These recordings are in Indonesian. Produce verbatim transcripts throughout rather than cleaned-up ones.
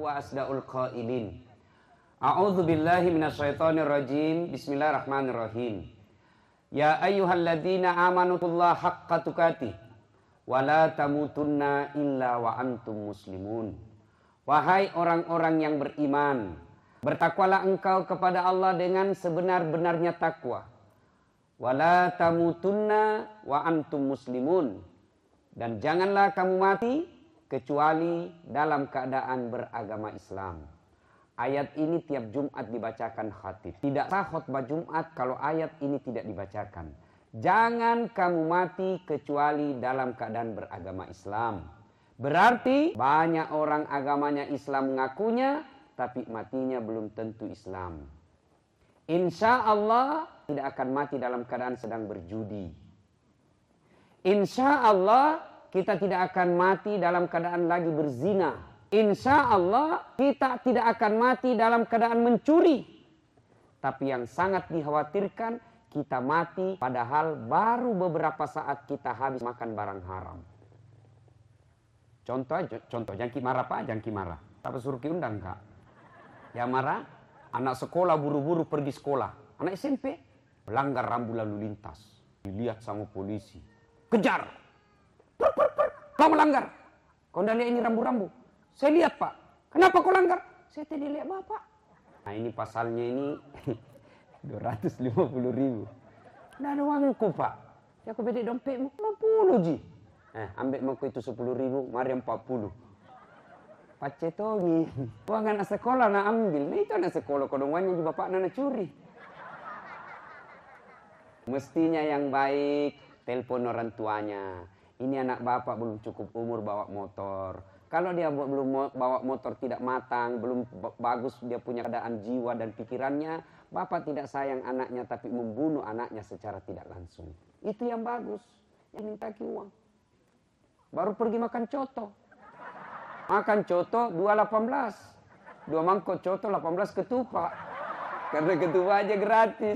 huwa asdaul qailin. A'udzu billahi minasyaitonir rajim. Bismillahirrahmanirrahim. Ya ayyuhalladzina amanu taqullaha haqqa tuqatih wa la tamutunna illa wa antum muslimun. Wahai orang-orang yang beriman, bertakwalah engkau kepada Allah dengan sebenar-benarnya takwa. Wa la tamutunna wa antum muslimun. Dan janganlah kamu mati kecuali dalam keadaan beragama Islam. Ayat ini tiap Jumat dibacakan khatib. Tidak sah khutbah Jumat kalau ayat ini tidak dibacakan. Jangan kamu mati kecuali dalam keadaan beragama Islam. Berarti banyak orang agamanya Islam mengakunya, tapi matinya belum tentu Islam. Insya Allah tidak akan mati dalam keadaan sedang berjudi. Insya Allah kita tidak akan mati dalam keadaan lagi berzina. Insya Allah kita tidak akan mati dalam keadaan mencuri. Tapi yang sangat dikhawatirkan, kita mati padahal baru beberapa saat kita habis makan barang haram. Contoh, contoh, jangki marah pak, jangki marah. Tapi suruh diundang kak. Ya marah, anak sekolah buru-buru pergi sekolah. Anak S M P, melanggar rambu lalu lintas. Dilihat sama polisi. Kejar. Per, per, per. Kau melanggar. Kau udah lihat ini rambu-rambu? Saya lihat pak. Kenapa kau langgar? Saya tidak lihat bapak. Nah ini pasalnya ini dua ratus lima puluh ribu. Tidak ada uangku pak. Ya aku beda dompetmu lima puluh ji. Eh ambil mau itu sepuluh ribu. Mari empat puluh. Pacetongi. Uang anak sekolah nak ambil. Nah itu anak sekolah. Kodongannya juga bapak nak curi. Mestinya yang baik. Telepon orang tuanya. Ini anak bapak belum cukup umur bawa motor. Kalau dia belum bawa motor tidak matang, belum bagus dia punya keadaan jiwa dan pikirannya, bapak tidak sayang anaknya tapi membunuh anaknya secara tidak langsung. Itu yang bagus. Yang minta uang. Baru pergi makan coto. Makan coto dua delapan belas. Dua mangkok coto delapan belas ketupat. Karena ketupat aja gratis.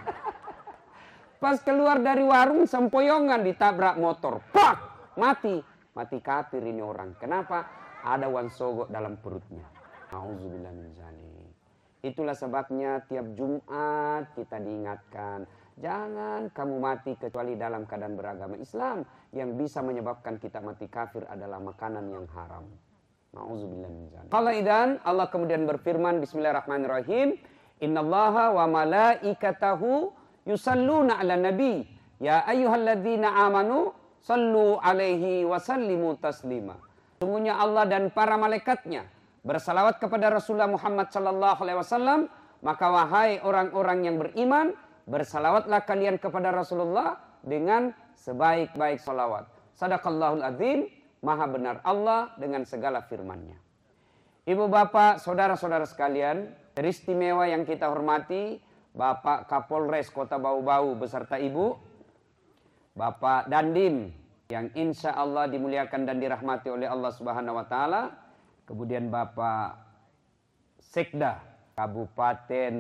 Pas keluar dari warung sempoyongan ditabrak motor. Pak! Mati. Mati kafir ini orang. Kenapa? Ada wan sogok dalam perutnya. Auzubillah min dzalik. Itulah sebabnya tiap Jumat kita diingatkan. Jangan kamu mati kecuali dalam keadaan beragama Islam. Yang bisa menyebabkan kita mati kafir adalah makanan yang haram. Auzubillah min dzalik. Qala idzan Allah kemudian berfirman bismillahirrahmanirrahim. Innallaha wa malaikatahu yusalluna ala nabi. Ya ayyuhalladzina amanu sallu alaihi wa sallimu taslima. Sungguhnya Allah dan para malaikatnya bersalawat kepada Rasulullah Muhammad sallallahu alaihi wasallam. Maka wahai orang-orang yang beriman, bersalawatlah kalian kepada Rasulullah dengan sebaik-baik salawat. Sadaqallahul azim, maha benar Allah dengan segala firman-Nya. Ibu bapak, saudara-saudara sekalian, teristimewa yang kita hormati, Bapak Kapolres Kota Bau-Bau beserta Ibu Bapak Dandim yang insya Allah dimuliakan dan dirahmati oleh Allah Subhanahu Wa Taala. Kemudian Bapak Sekda Kabupaten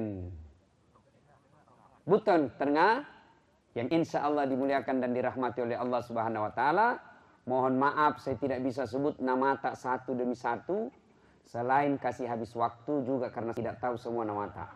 Buton Tengah yang insya Allah dimuliakan dan dirahmati oleh Allah Subhanahu Wa Taala. Mohon maaf saya tidak bisa sebut nama tak satu demi satu. Selain kasih habis waktu juga karena tidak tahu semua nama tak.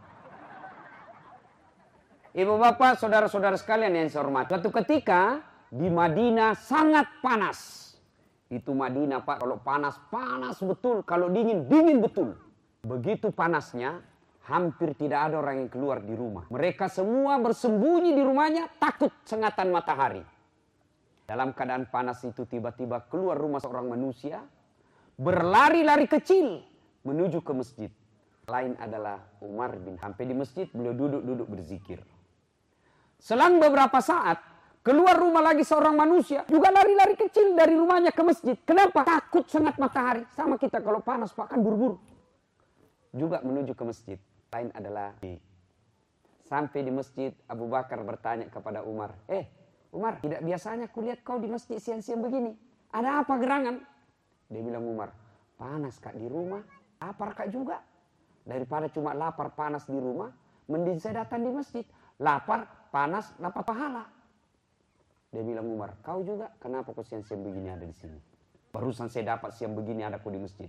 Ibu bapak, saudara-saudara sekalian yang saya hormati. Suatu ketika di Madinah sangat panas. Itu Madinah pak, kalau panas, panas betul. Kalau dingin, dingin betul. Begitu panasnya, hampir tidak ada orang yang keluar di rumah. Mereka semua bersembunyi di rumahnya, takut sengatan matahari. Dalam keadaan panas itu tiba-tiba keluar rumah seorang manusia. Berlari-lari kecil menuju ke masjid. Lain adalah Umar bin. Sampai di masjid, beliau duduk-duduk berzikir. Selang beberapa saat, keluar rumah lagi seorang manusia. Juga lari-lari kecil dari rumahnya ke masjid. Kenapa? Takut sengat matahari. Sama kita kalau panas, pak kan buru-buru. Juga menuju ke masjid. Lain adalah sampai di masjid, Abu Bakar bertanya kepada Umar. Eh, Umar, tidak biasanya kulihat kau di masjid siang-siang begini. Ada apa gerangan? Dia bilang Umar, panas kak di rumah. Lapar kak juga. Daripada cuma lapar panas di rumah, mending saya datang di masjid. Lapar, panas, dapat pahala. Dia bilang Umar, kau juga kenapa kau siang-siang begini ada di sini? Barusan saya dapat siang begini ada kau di masjid.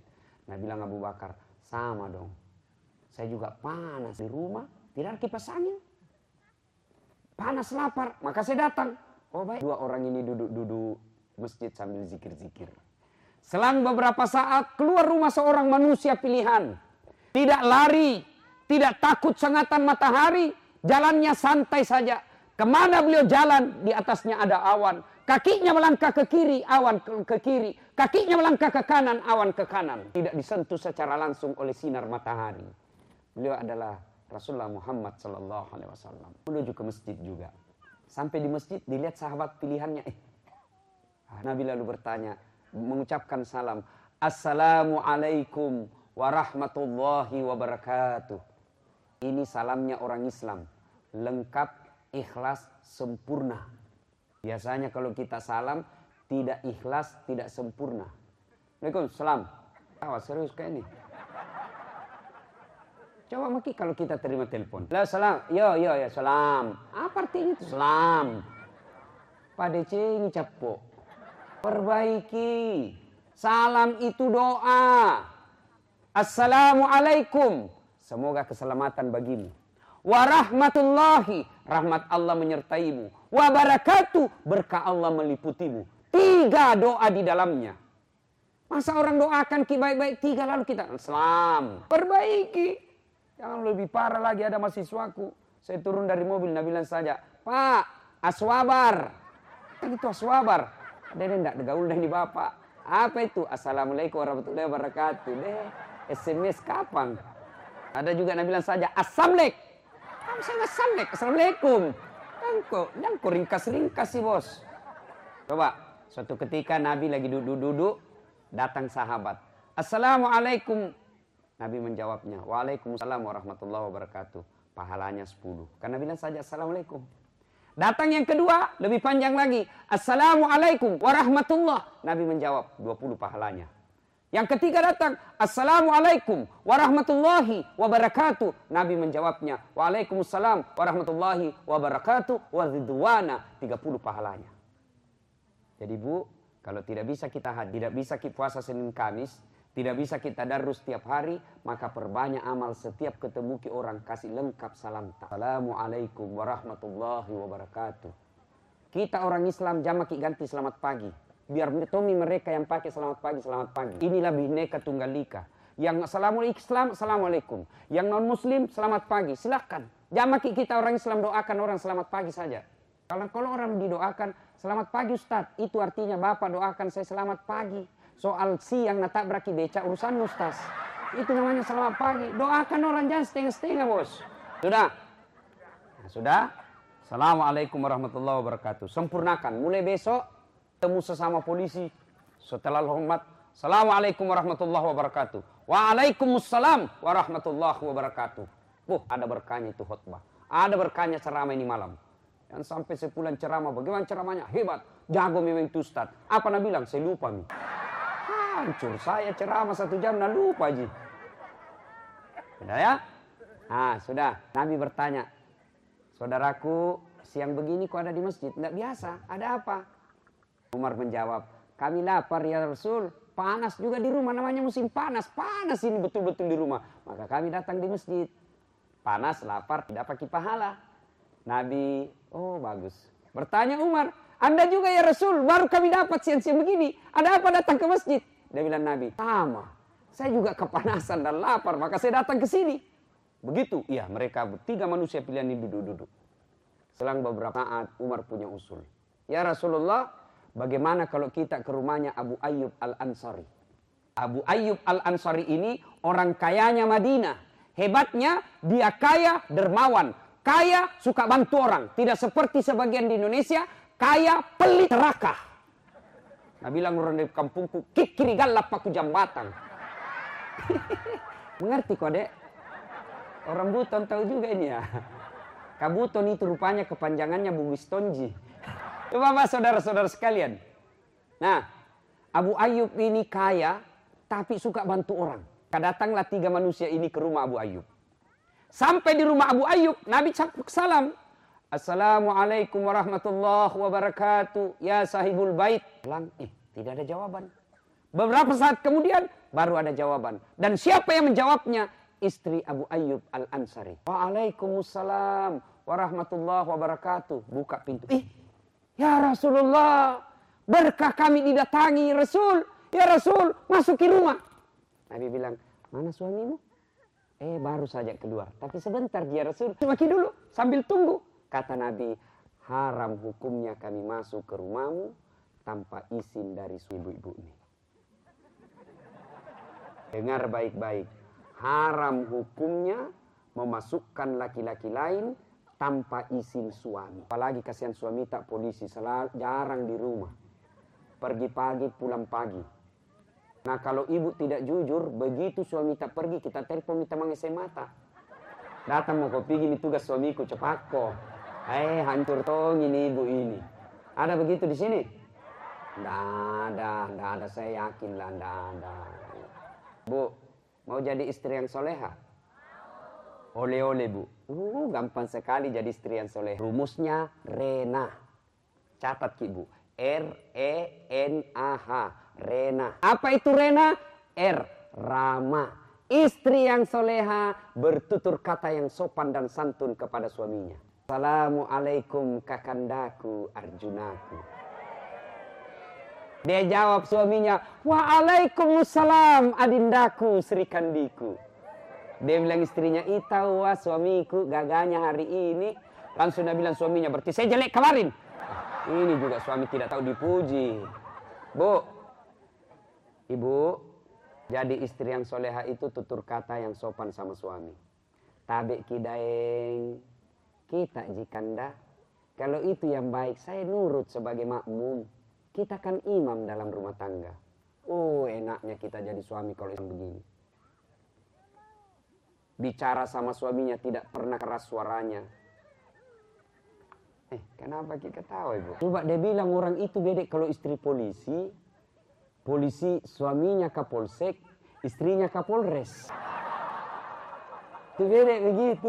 Nabi bilang Abu Bakar, sama dong. Saya juga panas di rumah, tidak ada kipas angin. Panas lapar, maka saya datang. Oh baik. Dua orang ini duduk-duduk masjid sambil zikir-zikir. Selang beberapa saat keluar rumah seorang manusia pilihan. Tidak lari, tidak takut sengatan matahari, jalannya santai saja. Kemana beliau jalan, di atasnya ada awan. Kakinya melangkah ke kiri, awan ke, ke kiri. Kakinya melangkah ke kanan, awan ke kanan. Tidak disentuh secara langsung oleh sinar matahari. Beliau adalah Rasulullah Muhammad Sallallahu Alaihi Wasallam. Menuju ke masjid juga. Sampai di masjid dilihat sahabat pilihannya. Eh. Nabi lalu bertanya, mengucapkan salam. Assalamualaikum warahmatullahi wabarakatuh. Ini salamnya orang Islam. Lengkap, ikhlas, sempurna. Biasanya kalau kita salam, tidak ikhlas, tidak sempurna. Waalaikumsalam. Awas serius kayak ini. Coba maki kalau kita terima telepon. Lah salam. Yo yo ya salam. Apa artinya itu? Salam. Pada cing capo. Perbaiki. Salam itu doa. Assalamualaikum. Semoga keselamatan bagimu. Warahmatullahi. Rahmat Allah menyertaimu. Wabarakatuh. Berkah Allah meliputimu. Tiga doa di dalamnya. Masa orang doakan ki baik-baik tiga lalu kita salam. Perbaiki. Jangan lebih parah lagi, ada mahasiswaku. Saya turun dari mobil, Nabi bilang saja, Pak, aswabar. Kan itu aswabar. Ada yang tidak gaul dari bapak. Apa itu? Assalamualaikum warahmatullahi wabarakatuh. Deh, S M S kapan? Ada juga Nabi bilang saja, Assamlek. Kamu saya Assamlek, Assalamualaikum. Dangko, dangko ringkas-ringkas sih bos. Coba, suatu ketika Nabi lagi duduk-duduk, datang sahabat. Assalamualaikum. Nabi menjawabnya, Waalaikumsalam warahmatullahi wabarakatuh. Pahalanya sepuluh. Karena bilang saja Assalamualaikum. Datang yang kedua, lebih panjang lagi. Assalamualaikum warahmatullah. Nabi menjawab, dua puluh pahalanya. Yang ketiga datang, Assalamualaikum warahmatullahi wabarakatuh. Nabi menjawabnya, Waalaikumsalam warahmatullahi wabarakatuh. Waridwana, tiga puluh pahalanya. Jadi bu, kalau tidak bisa kita tidak bisa kita puasa Senin Kamis, tidak bisa kita darus setiap hari, maka perbanyak amal setiap ketemu ki orang, kasih lengkap salam. Assalamualaikum warahmatullahi wabarakatuh. Kita orang Islam jamak ganti selamat pagi. Biar tomi mereka yang pakai selamat pagi, selamat pagi. Inilah Bhinneka Tunggal Ika. Yang assalamualaikum, Islam, assalamualaikum. Yang non Muslim, selamat pagi. Silakan. Jamak kita orang Islam doakan orang selamat pagi saja. Kalau kalau orang didoakan selamat pagi Ustaz, itu artinya Bapak doakan saya selamat pagi. Soal siang natabrak beca urusan Ustaz. Itu namanya selamat pagi. Doakan orang jangan setengah-setengah bos. Sudah? Nah, sudah? Assalamualaikum warahmatullahi wabarakatuh. Sempurnakan. Mulai besok temu sesama polisi. Setelah hormat. Assalamualaikum warahmatullahi wabarakatuh. Waalaikumsalam warahmatullahi wabarakatuh. Oh, ada berkahnya itu khutbah. Ada berkahnya ceramah ini malam. Dan sampai sebulan ceramah. Bagaimana ceramahnya? Hebat. Jago memang itu Ustaz. Apa Nabi bilang? Saya lupa nih. Hancur saya ceramah satu jam dan lupa Ji. Sudah ya? Ah sudah. Nabi bertanya, saudaraku siang begini kok ada di masjid? Tidak biasa. Ada apa? Umar menjawab, kami lapar ya Rasul. Panas juga di rumah, namanya musim panas. Panas ini betul-betul di rumah. Maka kami datang di masjid. Panas, lapar, tidak pakai pahala. Nabi, oh bagus. Bertanya Umar, Anda juga ya Rasul, baru kami dapat siang-siang begini. Ada apa datang ke masjid? Dia bilang Nabi, sama. Saya juga kepanasan dan lapar, maka saya datang ke sini. Begitu, iya mereka bertiga manusia pilihan ini duduk-duduk. Selang beberapa saat Umar punya usul. Ya Rasulullah, bagaimana kalau kita ke rumahnya Abu Ayyub Al-Ansari? Abu Ayyub Al-Ansari ini orang kayanya Madinah. Hebatnya dia kaya dermawan. Kaya suka bantu orang. Tidak seperti sebagian di Indonesia, kaya pelit serakah. Nah bilang orang di kampungku, kikiri galap paku jambatan. Mengerti kok dek? Orang Buton tahu juga ini ya. Kabuton itu rupanya kepanjangannya Bugis Tonji. Coba mas saudara-saudara sekalian. Nah, Abu Ayyub ini kaya, tapi suka bantu orang. Datanglah tiga manusia ini ke rumah Abu Ayyub. Sampai di rumah Abu Ayyub, Nabi cakap salam. Assalamualaikum warahmatullahi wabarakatuh. Ya sahibul bait. Bilang, eh tidak ada jawaban. Beberapa saat kemudian baru ada jawaban. Dan siapa yang menjawabnya? Istri Abu Ayyub Al-Ansari. Waalaikumsalam warahmatullahi wabarakatuh. Buka pintu. Ih, ya Rasulullah, berkah kami didatangi Rasul. Ya Rasul, masuki rumah. Nabi bilang, mana suamimu? Eh, baru saja keluar. Tapi sebentar ya Rasul. Maki dulu, sambil tunggu. Kata Nabi, haram hukumnya kami masuk ke rumahmu tanpa izin dari ibu-ibu ini. Dengar baik-baik. Haram hukumnya memasukkan laki-laki lain tanpa izin suami. Apalagi kasihan suami tak polisi, selalu jarang di rumah. Pergi pagi, pulang pagi. Nah kalau ibu tidak jujur, begitu suami tak pergi, kita telepon minta mengese mata. Datang mau kau pergi nih tugas suamiku, cepat kok. Eh hancur tong ini ibu ini. Ada begitu di sini? Nggak ada, nggak ada, saya yakin lah nggak ada. Bu, mau jadi istri yang soleha? Oleh-oleh bu. Uh, gampang sekali jadi istri yang soleha. Rumusnya Rena. Catat ki bu. R E N A H. Rena. Apa itu Rena? R. Rama. Istri yang soleha bertutur kata yang sopan dan santun kepada suaminya. Assalamualaikum kakandaku Arjunaku. Dia jawab suaminya, waalaikumsalam adindaku Sri Kandiku. Dia bilang istrinya, itahu wah suamiku gagahnya hari ini. Langsung dia bilang suaminya, berarti saya jelek kemarin. Ini juga suami tidak tahu dipuji. Bu, ibu, jadi istri yang soleha itu tutur kata yang sopan sama suami. Tabik kidaeng, kita jikanda. Kalau itu yang baik, saya nurut sebagai makmum. Kita kan imam dalam rumah tangga. Oh enaknya kita jadi suami kalau yang begini. Bicara sama suaminya tidak pernah keras suaranya. Eh kenapa kita ketawa ibu? Coba dia bilang orang itu beda kalau istri polisi. Polisi suaminya kapolsek, istrinya kapolres. Itu beda begitu.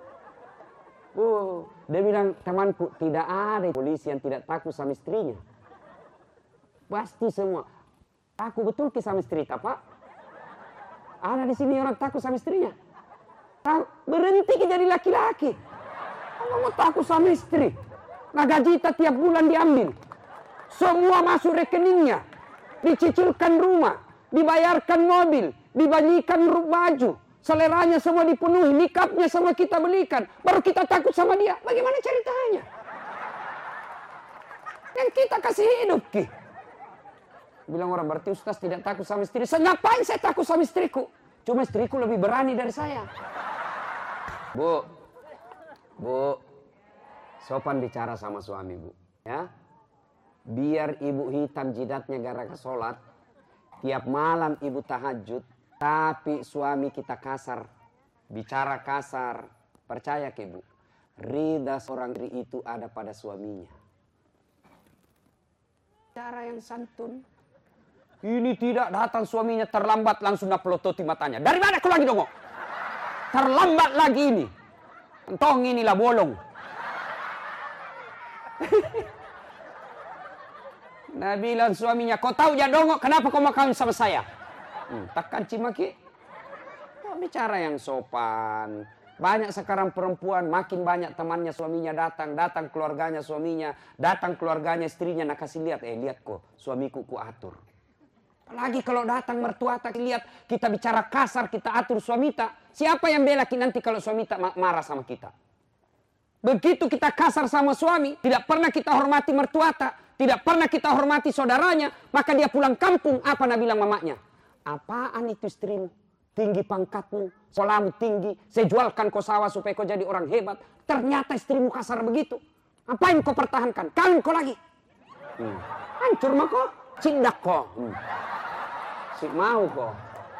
Oh, dia bilang temanku tidak ada polisi yang tidak takut sama istrinya. Pasti semua. Aku betul ke sama istri, Pak. Ada di sini orang takut sama istrinya. Berhenti ke jadi laki-laki. Kamu mau takut sama istri. Nah gaji kita tiap bulan diambil. Semua masuk rekeningnya. Dicicilkan rumah. Dibayarkan mobil. Dibagikan baju. Seleranya semua dipenuhi. Nikapnya semua kita belikan. Baru kita takut sama dia. Bagaimana ceritanya? Yang kita kasih hidup, Ki. Bilang orang, berarti Ustaz tidak takut sama istri. Saya ngapain saya takut sama istriku? Cuma istriku lebih berani dari saya. Bu, bu, sopan bicara sama suami bu. Ya, biar ibu hitam jidatnya gara-gara sholat. Tiap malam ibu tahajud. Tapi suami kita kasar. Bicara kasar. Percaya ke ibu. Ridha seorang diri itu ada pada suaminya. Cara yang santun. Ini tidak datang suaminya terlambat langsung napelototi matanya. Dari mana kau lagi dong? Terlambat lagi ini. Entong inilah bolong. Nah bilang suaminya, kau tahu ya dong kenapa kau mau kawin sama saya? Hmm, takkan cimaki. Oh, bicara yang sopan. Banyak sekarang perempuan, makin banyak temannya suaminya datang. Datang keluarganya suaminya. Datang keluarganya istrinya. Nah kasih lihat, eh lihat kok suamiku ku atur. Apalagi kalau datang mertua tak lihat kita bicara kasar, kita atur suami tak. Siapa yang bela nanti kalau suami tak marah sama kita? Begitu kita kasar sama suami, tidak pernah kita hormati mertua tak, tidak pernah kita hormati saudaranya, maka dia pulang kampung, apa nak bilang mamanya? Apaan itu istrimu? Tinggi pangkatmu, sekolahmu tinggi, saya jualkan kau sawah supaya kau jadi orang hebat. Ternyata istrimu kasar begitu. Apain kau pertahankan? Kawin kau lagi. Hmm. Hancur mah kau, cindak kau. Hmm. Si mau kok.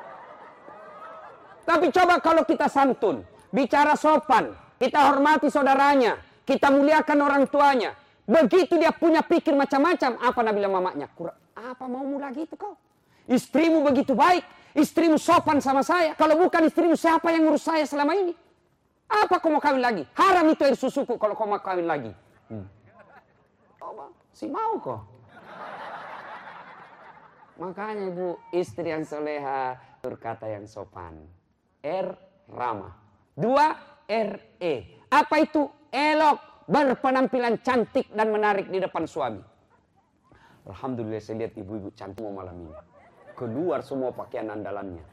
Tapi coba kalau kita santun, bicara sopan, kita hormati saudaranya, kita muliakan orang tuanya. Begitu dia punya pikir macam-macam, apa nak bilang mamanya? Kurang, apa maumu lagi itu kau? Istrimu begitu baik, istrimu sopan sama saya. Kalau bukan istrimu, siapa yang ngurus saya selama ini? Apa kau mau kawin lagi? Haram itu air susuku kalau kau mau kawin lagi. Hmm. Oh, si mau kok. Makanya ibu, istri yang soleha, berkata yang sopan. R, ramah. Dua, R, E. Apa itu? Elok, berpenampilan cantik dan menarik di depan suami. Alhamdulillah saya lihat ibu-ibu cantik malam ini. Keluar semua pakaian andalannya.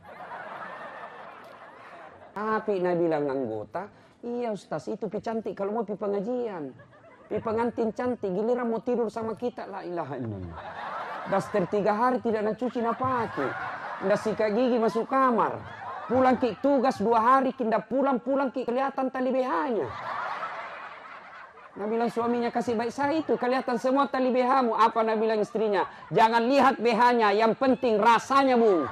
Tapi Nabi bilang anggota, iya Ustaz itu pi cantik kalau mau pi pengajian. Pi pengantin cantik, giliran mau tidur sama kita, la ilaha illallah. Daster tiga hari tidak nak cuci nak pakai. Ndak sikat gigi masuk kamar. Pulang ki tugas dua hari, kinda pulang-pulang ki kelihatan tali B H-nya. Nabi bilang suaminya kasih baik saya itu, kelihatan semua tali B H-mu. Apa Nabi bilang istrinya? Jangan lihat B H-nya, yang penting rasanya bu.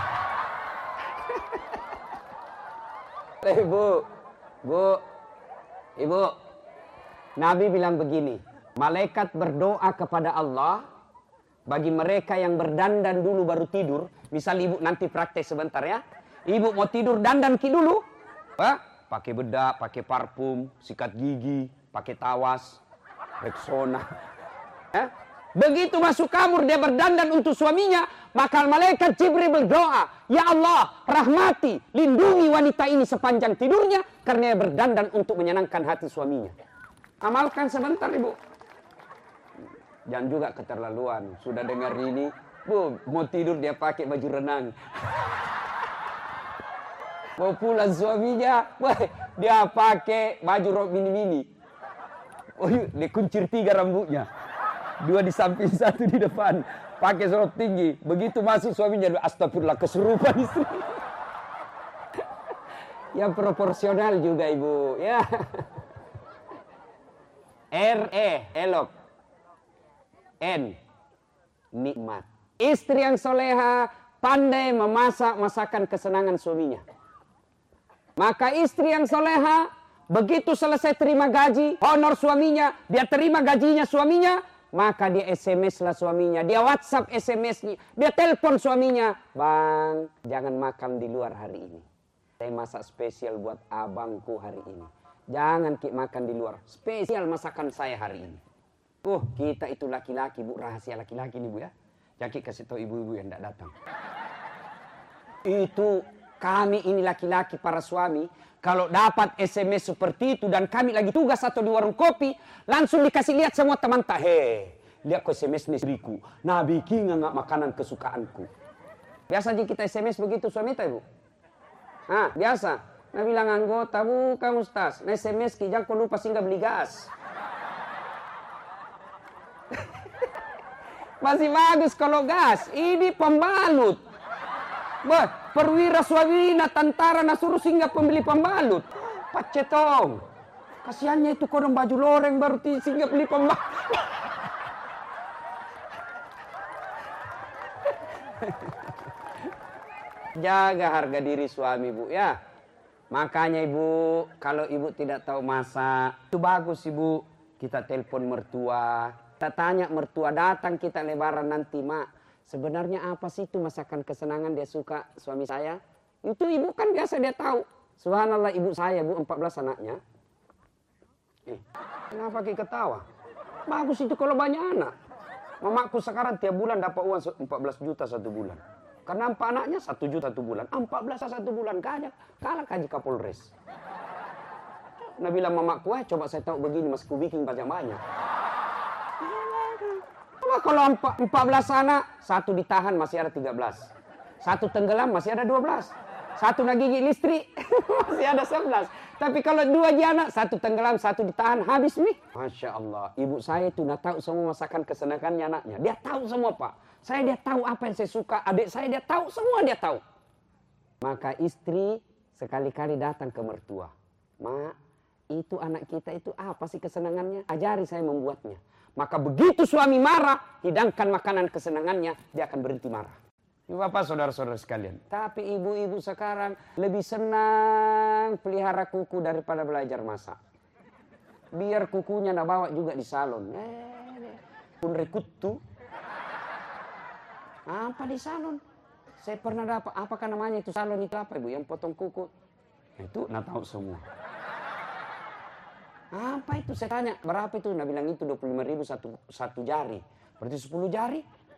Ibu, bu, ibu. Nabi bilang begini, malaikat berdoa kepada Allah bagi mereka yang berdandan dulu baru tidur. Misal ibu nanti praktek sebentar ya. Ibu mau tidur dandan ki dulu. Pak, pakai bedak, pakai parfum, sikat gigi, pakai tawas, Rexona. Eh? Begitu masuk kamar dia berdandan untuk suaminya, maka malaikat Jibril berdoa, ya Allah, rahmati, lindungi wanita ini sepanjang tidurnya karena dia berdandan untuk menyenangkan hati suaminya. Amalkan sebentar ibu. Jangan juga keterlaluan. Sudah dengar ini, bu, mau tidur dia pakai baju renang. Mau pulang suaminya, wah, dia pakai baju rok mini-mini. Oh, dia kuncir tiga rambutnya. Dua di samping, satu di depan. Pakai sorot tinggi. Begitu masuk suaminya, astagfirullah, kesurupan istri. Yang proporsional juga ibu. Ya. R, E, elok. N, nikmat. Istri yang soleha pandai memasak masakan kesenangan suaminya. Maka istri yang soleha begitu selesai terima gaji, honor suaminya, dia terima gajinya suaminya, maka dia S M S lah suaminya, dia WhatsApp S M S-nya, dia telepon suaminya, bang jangan makan di luar hari ini. Saya masak spesial buat abangku hari ini. Jangan ki makan di luar, spesial masakan saya hari ini. Oh, kita itu laki-laki, bu, rahasia laki-laki nih, bu ya. Jadi kasih tahu ibu-ibu yang tidak datang. Itu kami ini laki-laki para suami, kalau dapat S M S seperti itu dan kami lagi tugas atau di warung kopi, langsung dikasih lihat semua teman tah. Hei, lihat ko S M S nih istriku. Nah, bikin nggak makanan kesukaanku. Biasa aja kita S M S begitu suami kita, bu. Ah, biasa. Nah bilang anggota, bukan Ustaz. Nah S M S ki jangan kau lupa singgah beli gas. Masih bagus kalau gas. Ini pembalut. Bah, perwira swabina tentara nasuruh singgah pembeli pembalut. Pacetong. Kasiannya itu kodong baju loreng baru singgah beli pembalut. Jaga harga diri suami, bu ya. Makanya ibu, kalau ibu tidak tahu masak, itu bagus ibu. Kita telepon mertua. Kita tanya mertua, datang kita lebaran nanti, mak. Sebenarnya apa sih itu masakan kesenangan dia suka suami saya? Itu ibu kan biasa dia tahu. Subhanallah ibu saya, bu, empat belas anaknya. Eh, kenapa kita ketawa? Bagus itu kalau banyak anak. Mamaku sekarang tiap bulan dapat uang empat belas juta satu bulan. Karena empat anaknya satu juta satu bulan. empat belas satu bulan. Kalah, kalah kaji Kapolres. Nah bilang mamaku, eh coba saya tahu begini, mas ku bikin banyak-banyak. Kalau empat belas anak, satu ditahan masih ada tiga belas. Satu tenggelam masih ada dua belas. Satu nak gigit listrik masih ada sebelas. Tapi kalau dua anak, satu tenggelam, satu ditahan, habis nih. Masya Allah, ibu saya itu nak tahu semua masakan kesenangannya anaknya. Dia tahu semua, Pak. Saya dia tahu apa yang saya suka, adik saya dia tahu, semua dia tahu. Maka istri sekali-kali datang ke mertua. Mak, itu anak kita itu apa sih kesenangannya? Ajari saya membuatnya. Maka begitu suami marah, hidangkan makanan kesenangannya, dia akan berhenti marah. Bapak saudara-saudara sekalian. Tapi ibu-ibu sekarang lebih senang pelihara kuku daripada belajar masak. Biar kukunya nak bawa juga di salon. Eh, pun rekutu. Apa di salon? Saya pernah dapat, apakah namanya itu salon itu apa ibu? Yang potong kuku. Itu nak tahu semua. Apa itu? Saya tanya, berapa itu? Nah bilang itu dua puluh lima ribu satu, satu jari. Berarti sepuluh jari.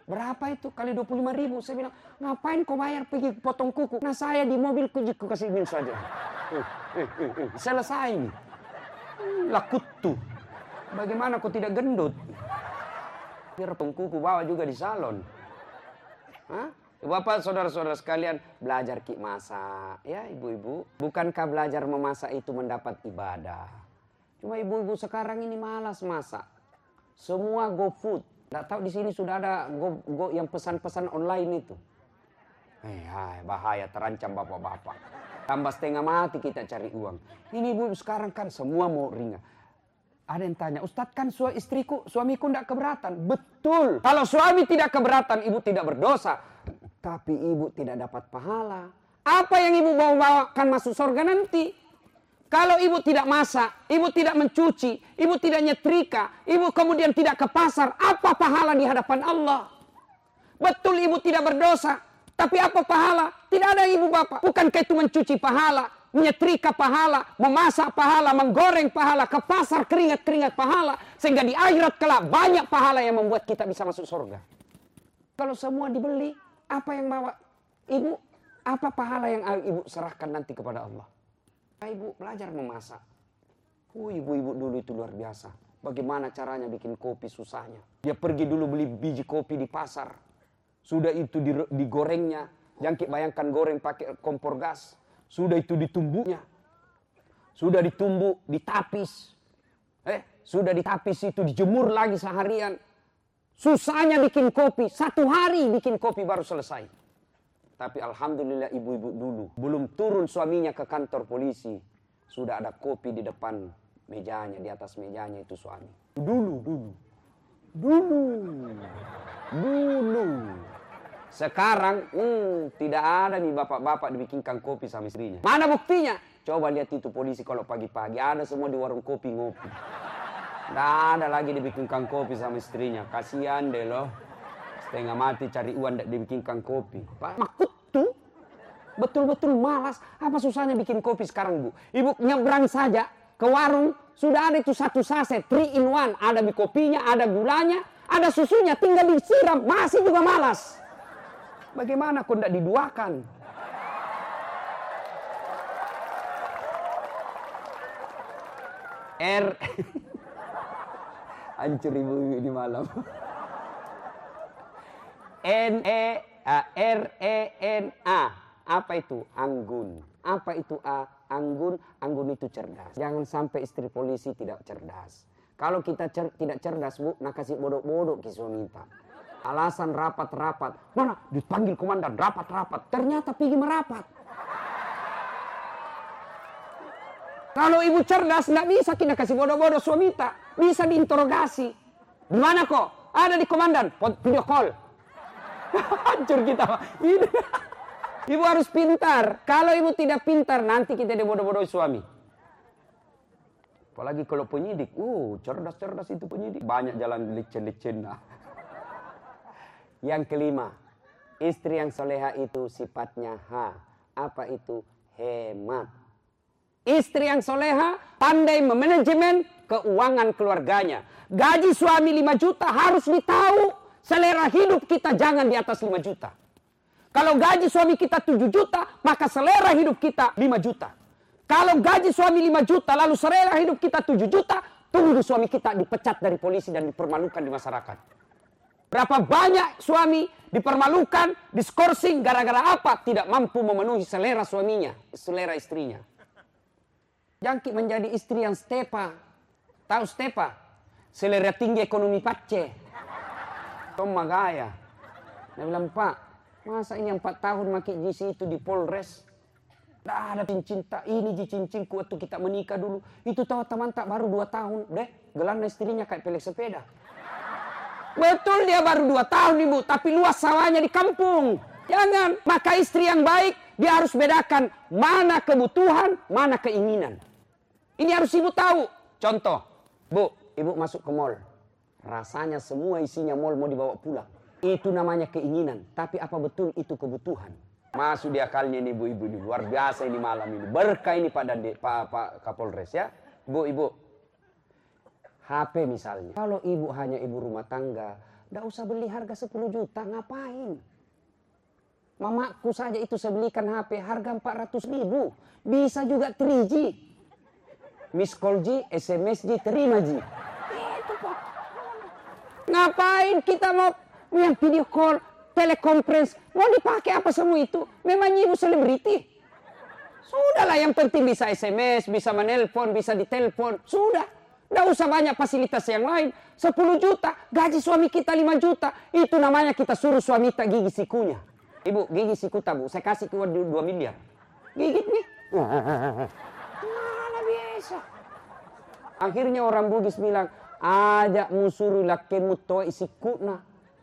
Berapa itu? Kali dua puluh lima ribu. Saya bilang, ngapain kau bayar pergi potong kuku? Nah saya di mobil kuku kasih min saja. Eh, eh, eh, eh. Selesai nih. Lakutu. Bagaimana kau tidak gendut? Biar potong kuku bawa juga di salon. Hah? Bapak, saudara-saudara sekalian, belajar ki masak. Ya ibu-ibu. Bukankah belajar memasak itu mendapat ibadah? Cuma ibu-ibu sekarang ini malas masak. Semua GoFood. Nggak tahu di sini sudah ada go, go yang pesan-pesan online itu. Eh, hai, bahaya, terancam bapak-bapak. Tambah setengah mati kita cari uang. Ini ibu sekarang kan semua mau ringan. Ada yang tanya, Ustadz kan suami istriku, suamiku tidak keberatan. Betul. Kalau suami tidak keberatan, ibu tidak berdosa. Tapi ibu tidak dapat pahala. Apa yang ibu mau bawakan masuk surga nanti? Kalau ibu tidak masak, ibu tidak mencuci, ibu tidak nyetrika, ibu kemudian tidak ke pasar, apa pahala di hadapan Allah? Betul ibu tidak berdosa, tapi apa pahala? Tidak ada ibu bapak. Bukankah itu mencuci pahala, menyetrika pahala, memasak pahala, menggoreng pahala, ke pasar keringat-keringat pahala. Sehingga di akhirat kelak banyak pahala yang membuat kita bisa masuk surga. Kalau semua dibeli, apa yang bawa ibu? Apa pahala yang ibu serahkan nanti kepada Allah? Ibu belajar memasak. Oh, ibu-ibu dulu itu luar biasa. Bagaimana caranya bikin kopi susahnya. Dia pergi dulu beli biji kopi di pasar. Sudah itu digorengnya. Jangan bayangkan goreng pakai kompor gas. Sudah itu ditumbuknya. Sudah ditumbuk, ditapis. Eh, sudah ditapis itu dijemur lagi seharian. Susahnya bikin kopi. Satu hari bikin kopi baru selesai. Tapi alhamdulillah ibu-ibu dulu. Belum turun suaminya ke kantor polisi. Sudah ada kopi di depan mejanya. Di atas mejanya itu suami. Dulu, dulu. Dulu. Dulu. Sekarang hmm, tidak ada nih bapak-bapak dibikinkan kopi sama istrinya. Mana buktinya? Coba lihat itu polisi kalau pagi-pagi. Ada semua di warung kopi ngopi. Tidak ada lagi dibikinkan kopi sama istrinya. Kasihan deh loh. Setengah mati cari uang dibikinkan kopi. Pak Makutu betul-betul malas. Apa susahnya bikin kopi sekarang, Bu? Ibu nyebrang saja ke warung, sudah ada itu satu saset, three in one. Ada mie kopinya, ada gulanya, ada susunya, tinggal disiram, masih juga malas. Bagaimana kok tidak diduakan? R hancur ibu-ibu di malam. N E A R E N A. Apa itu? Anggun. Apa itu A? Anggun. Anggun itu cerdas. Jangan sampai istri polisi tidak cerdas. Kalau kita cer tidak cerdas, Bu, nak kasih bodoh-bodoh ke suami kita. Alasan rapat-rapat. Mana? Dipanggil komandan rapat-rapat. Ternyata pergi merapat. Kalau ibu cerdas, tidak bisa kita kasih bodoh-bodoh suami kita. Bisa diinterogasi. Di mana kok? Ada di komandan. Video call. Hancur kita. Ibu harus pintar. Kalau ibu tidak pintar, nanti kita dibodoh-bodoh suami. Apalagi kalau penyidik. Uh, cerdas-cerdas itu penyidik. Banyak jalan licin-licin. Yang kelima. Istri yang soleha itu sifatnya H. Apa itu? Hemat. Istri yang soleha pandai memanajemen keuangan keluarganya. Gaji suami lima juta harus ditahu. Selera hidup kita jangan di atas lima juta. Kalau gaji suami kita tujuh juta, maka selera hidup kita lima juta. Kalau gaji suami lima juta, lalu selera hidup kita tujuh juta, tunggu suami kita dipecat dari polisi dan dipermalukan di masyarakat. Berapa banyak suami dipermalukan, diskorsing, gara-gara apa? Tidak mampu memenuhi selera suaminya, selera istrinya. Jangki menjadi istri yang stepa. Tahu stepa? Selera tinggi ekonomi pace. Tom Magaya. Dia bilang, Pak, masa ini empat tahun pakai G C itu di Polres? Tidak ada cincin tak ini cincinku waktu kita menikah dulu. Itu tahu teman tak baru dua tahun. Deh, gelana istrinya kayak pelek sepeda. Betul dia baru dua tahun ibu, tapi luas sawahnya di kampung. Jangan, maka istri yang baik, dia harus bedakan mana kebutuhan, mana keinginan. Ini harus ibu tahu. Contoh, Bu, ibu masuk ke mall. Rasanya semua isinya mall mau dibawa pulang. Itu namanya keinginan. Tapi apa betul itu kebutuhan? Masuk di akalnya ini ibu-ibu ini. Luar biasa ini malam ini. Berkah ini Pak Dandi, Pak, Pak Kapolres ya. Bu, ibu. H P misalnya. Kalau ibu hanya ibu rumah tangga. Nggak usah beli harga sepuluh juta, ngapain? Mamaku saja itu saya belikan H P harga empat ratus ribu. Bisa juga tiga G. Miss call G, S M S G, terima G. Itu Pak. Ngapain kita mau yang video call, telekonferensi, mau dipakai apa semua itu? Memang ibu selebriti. Sudahlah, yang penting bisa S M S, bisa menelpon, bisa ditelepon. Sudah. Nggak usah banyak fasilitas yang lain. sepuluh juta, gaji suami kita lima juta. Itu namanya kita suruh suami kita gigi sikunya. Ibu, gigi siku tabu, saya kasih keluar dua miliar. Gigit nih. Mana bisa. Akhirnya orang Bugis bilang, ajak musuru lakemu to isikuna.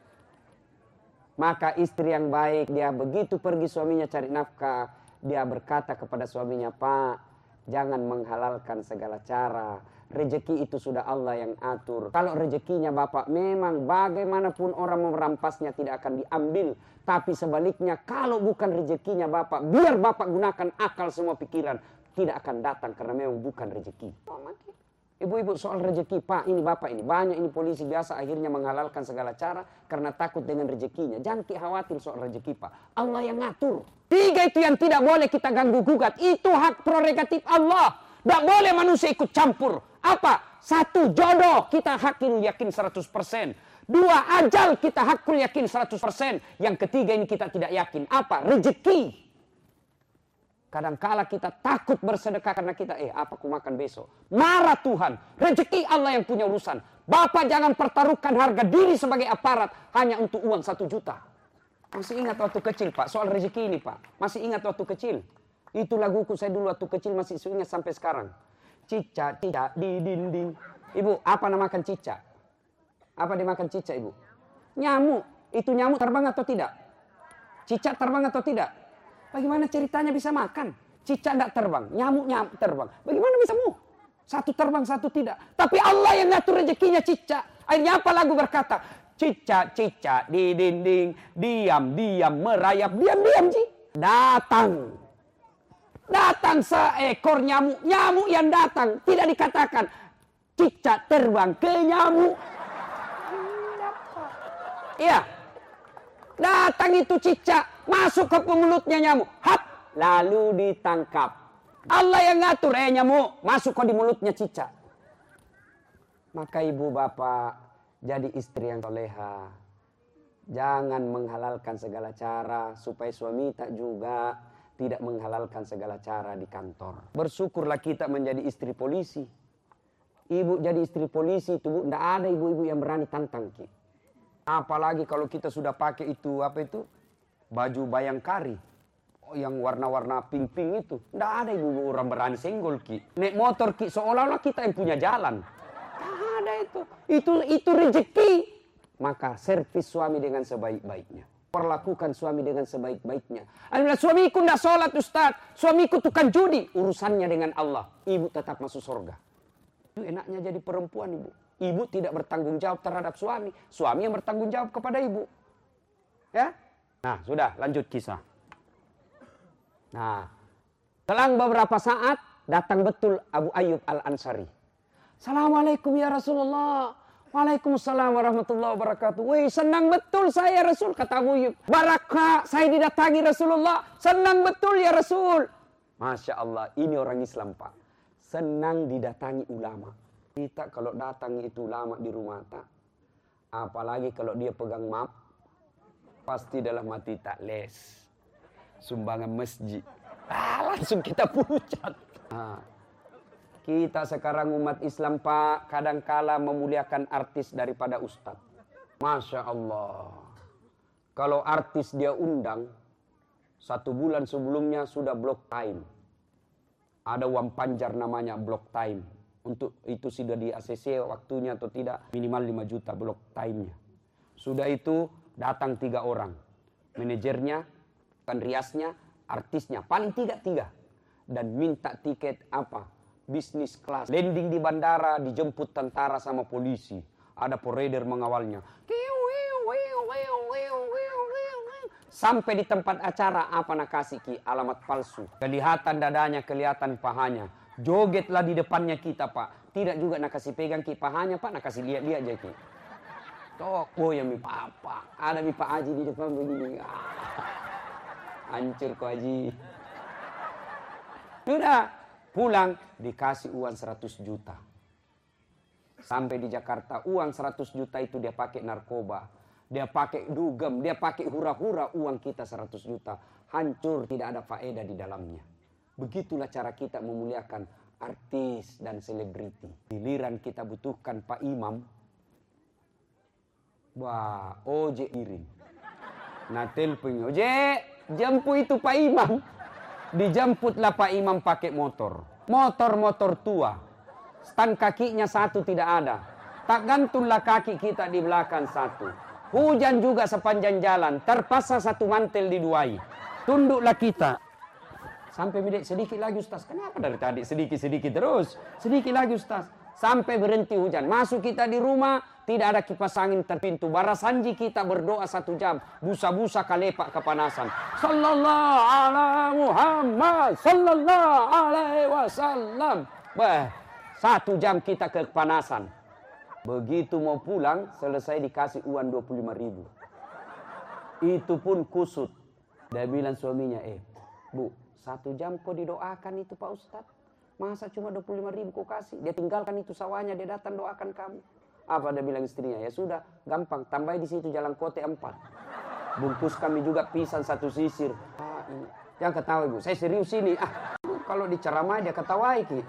Maka istri yang baik, dia begitu pergi suaminya cari nafkah, dia berkata kepada suaminya, Pak, jangan menghalalkan segala cara. Rezeki itu sudah Allah yang atur. Kalau rezekinya Bapak memang bagaimanapun orang mau merampasnya tidak akan diambil. Tapi sebaliknya kalau bukan rezekinya Bapak, biar Bapak gunakan akal semua pikiran, tidak akan datang karena memang bukan rezeki. Ibu-ibu soal rezeki, Pak ini Bapak ini banyak ini polisi biasa akhirnya menghalalkan segala cara karena takut dengan rezekinya. Jangan khawatir soal rezeki Pak, Allah yang ngatur. Tiga itu yang tidak boleh kita ganggu gugat, itu hak prerogatif Allah. Tidak boleh manusia ikut campur. Apa? Satu, jodoh kita hakul yakin seratus persen. Dua, ajal kita hakul yakin seratus persen. Yang ketiga ini kita tidak yakin. Apa? Rezeki. Kadangkala kita takut bersedekah karena kita, eh apa aku makan besok? Marah Tuhan. Rezeki Allah yang punya urusan. Bapak jangan pertaruhkan harga diri sebagai aparat hanya untuk uang satu juta. Masih ingat waktu kecil Pak, soal rezeki ini Pak. Masih ingat waktu kecil. Itu laguku saya dulu waktu kecil masih ingat sampai sekarang. Cicak, cicak di dinding. Ibu, apa namakan cicak? Apa dimakan cicak Ibu? Nyamuk. Itu nyamuk terbang atau tidak? Cicak terbang atau tidak? Bagaimana ceritanya bisa makan? Cicak tidak terbang, nyamuk nyamuk terbang. Bagaimana bisa mu? Satu terbang, satu tidak. Tapi Allah yang ngatur rezekinya cicak. Akhirnya apa lagu berkata? Cicak, cicak di dinding. Diam, diam, merayap. Diam, diam, Ci. Datang. Datang seekor nyamuk. Nyamuk yang datang. Tidak dikatakan cicak terbang ke nyamuk. Iya. Datang itu cicak. Masuk ke mulutnya nyamuk. Hap. Lalu ditangkap. Allah yang ngatur. Eh nyamuk. Masuk kok di mulutnya cicak. Maka ibu bapak. Jadi istri yang soleha. Jangan menghalalkan segala cara. Supaya suami tak juga tidak menghalalkan segala cara di kantor. Bersyukurlah kita menjadi istri polisi. Ibu jadi istri polisi itu Bu, tidak ada ibu-ibu yang berani tantang Ki. Apalagi kalau kita sudah pakai itu apa itu baju bayangkari, oh, yang warna-warna pink-pink itu, tidak ada ibu-ibu orang berani senggol Ki. Naik motor Ki seolah-olah kita yang punya jalan. Tidak ada itu. Itu itu rezeki. Maka servis suami dengan sebaik-baiknya. Perlakukan suami dengan sebaik-baiknya. Alhamdulillah suamiku tidak sholat Ustaz. Suamiku tukang judi. Urusannya dengan Allah. Ibu tetap masuk surga. Itu enaknya jadi perempuan ibu. Ibu tidak bertanggung jawab terhadap suami. Suami yang bertanggung jawab kepada ibu. Ya. Nah sudah lanjut kisah. Nah. Selang beberapa saat datang betul Abu Ayyub Al-Ansari. Assalamualaikum ya Rasulullah. Waalaikumsalam warahmatullahi wabarakatuh. Wih, senang betul saya Rasul, kata Abu Ayyub. Barakah saya didatangi Rasulullah. Senang betul ya Rasul. Masya Allah, ini orang Islam Pak. Senang didatangi ulama. Kita kalau datang itu ulama di rumah tak. Apalagi kalau dia pegang map. Pasti dalam hati tak les. Sumbangan masjid. Ah, langsung kita pucat. Ah. Kita sekarang umat Islam Pak, kadangkala memuliakan artis daripada ustadz. Masya Allah. Kalau artis dia undang, satu bulan sebelumnya sudah block time. Ada uang panjar namanya block time. Untuk itu sudah di A C C waktunya atau tidak, minimal lima juta block time-nya. Sudah itu datang tiga orang. Manajernya, kan riasnya, artisnya, paling tidak tiga. Dan minta tiket apa? Bisnis kelas, landing di bandara, dijemput tentara sama polisi. Ada poreder mengawalnya. Sampai di tempat acara, apa nak kasih Ki? Alamat palsu. Kelihatan dadanya, kelihatan pahanya. Jogetlah di depannya kita Pak. Tidak juga nak kasih pegang Ki pahanya Pak, nak kasih lihat-lihat aja Ki. Tok, oh ya mi papa. Ada mi Pak Haji di depan begini. Ah. Hancur kok Haji. Sudah pulang dikasih uang seratus juta. Sampai di Jakarta uang seratus juta itu dia pakai narkoba. Dia pakai dugem, dia pakai hura-hura uang kita seratus juta. Hancur, tidak ada faedah di dalamnya. Begitulah cara kita memuliakan artis dan selebriti. Giliran kita butuhkan Pak Imam. Wah, ojek iring. Nah telepon, ojek, jemput itu Pak Imam. Dijemputlah Pak Imam pakai motor. Motor-motor tua. Stan kakinya satu tidak ada. Tak gantunglah kaki kita di belakang satu. Hujan juga sepanjang jalan. Terpaksa satu mantel diduai. Tunduklah kita. Sampai bedek sedikit lagi Ustaz. Kenapa dari tadi sedikit-sedikit terus? Sedikit lagi Ustaz. Sampai berhenti hujan. Masuk kita di rumah, tidak ada kipas angin terpintu. Barasanji kita berdoa satu jam. Busa-busa kalepak kepanasan. Sallallahu ala Muhammad. Sallallahu alaihi wasallam. Bah, satu jam kita kepanasan. Begitu mau pulang, selesai dikasih uang dua puluh lima ribu. Itu pun kusut. Dia bilang suaminya, eh Bu, satu jam kok didoakan itu Pak Ustadz. Masa cuma dua puluh lima ribu kau kasih? Dia tinggalkan itu sawahnya, dia datang doakan kamu. Apa dia bilang istrinya? Ya sudah, gampang. Tambah di situ jalan kote empat. Bungkus kami juga pisang satu sisir. Ah, ini. Jangan ketawa Ibu, saya serius ini. Ah, kalau diceramah dia ketawa iki.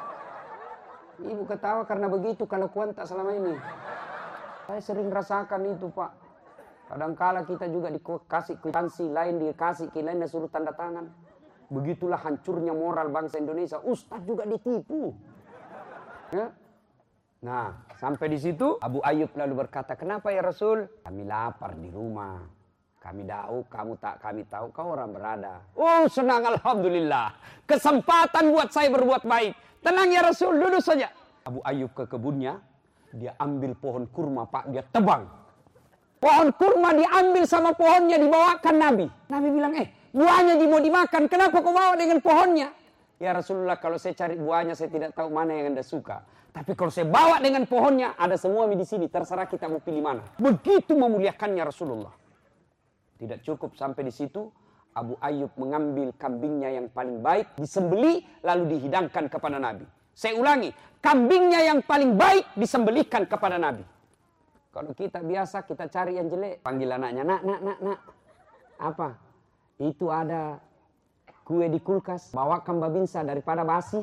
Ibu ketawa karena begitu kalau kuantak selama ini. Saya sering rasakan itu Pak. Kadangkala kita juga dikasih kwitansi, lain dikasih, lain disuruh tanda tangan. Begitulah hancurnya moral bangsa Indonesia. Ustadz juga ditipu. Ya? Nah, sampai di situ Abu Ayyub lalu berkata, kenapa ya Rasul? Kami lapar di rumah. Kami tahu, kamu tak kami tahu, kau orang berada. Oh senang Alhamdulillah. Kesempatan buat saya berbuat baik. Tenang ya Rasul, duduk saja. Abu Ayyub ke kebunnya. Dia ambil pohon kurma Pak, dia tebang. Pohon kurma diambil sama pohonnya, dibawakan Nabi. Nabi bilang, eh buahnya mau dimakan, kenapa kau bawa dengan pohonnya? Ya Rasulullah, kalau saya cari buahnya saya tidak tahu mana yang Anda suka. Tapi kalau saya bawa dengan pohonnya, ada semua di sini, terserah kita mau pilih mana. Begitu memuliakannya Rasulullah. Tidak cukup sampai di situ, Abu Ayyub mengambil kambingnya yang paling baik, disembeli lalu dihidangkan kepada Nabi. Saya ulangi, kambingnya yang paling baik disembelihkan kepada Nabi. Kalau kita biasa kita cari yang jelek, panggil anaknya, nak, nak, nak, nak. Apa? Itu ada kue di kulkas, bawakan babinsa daripada basi.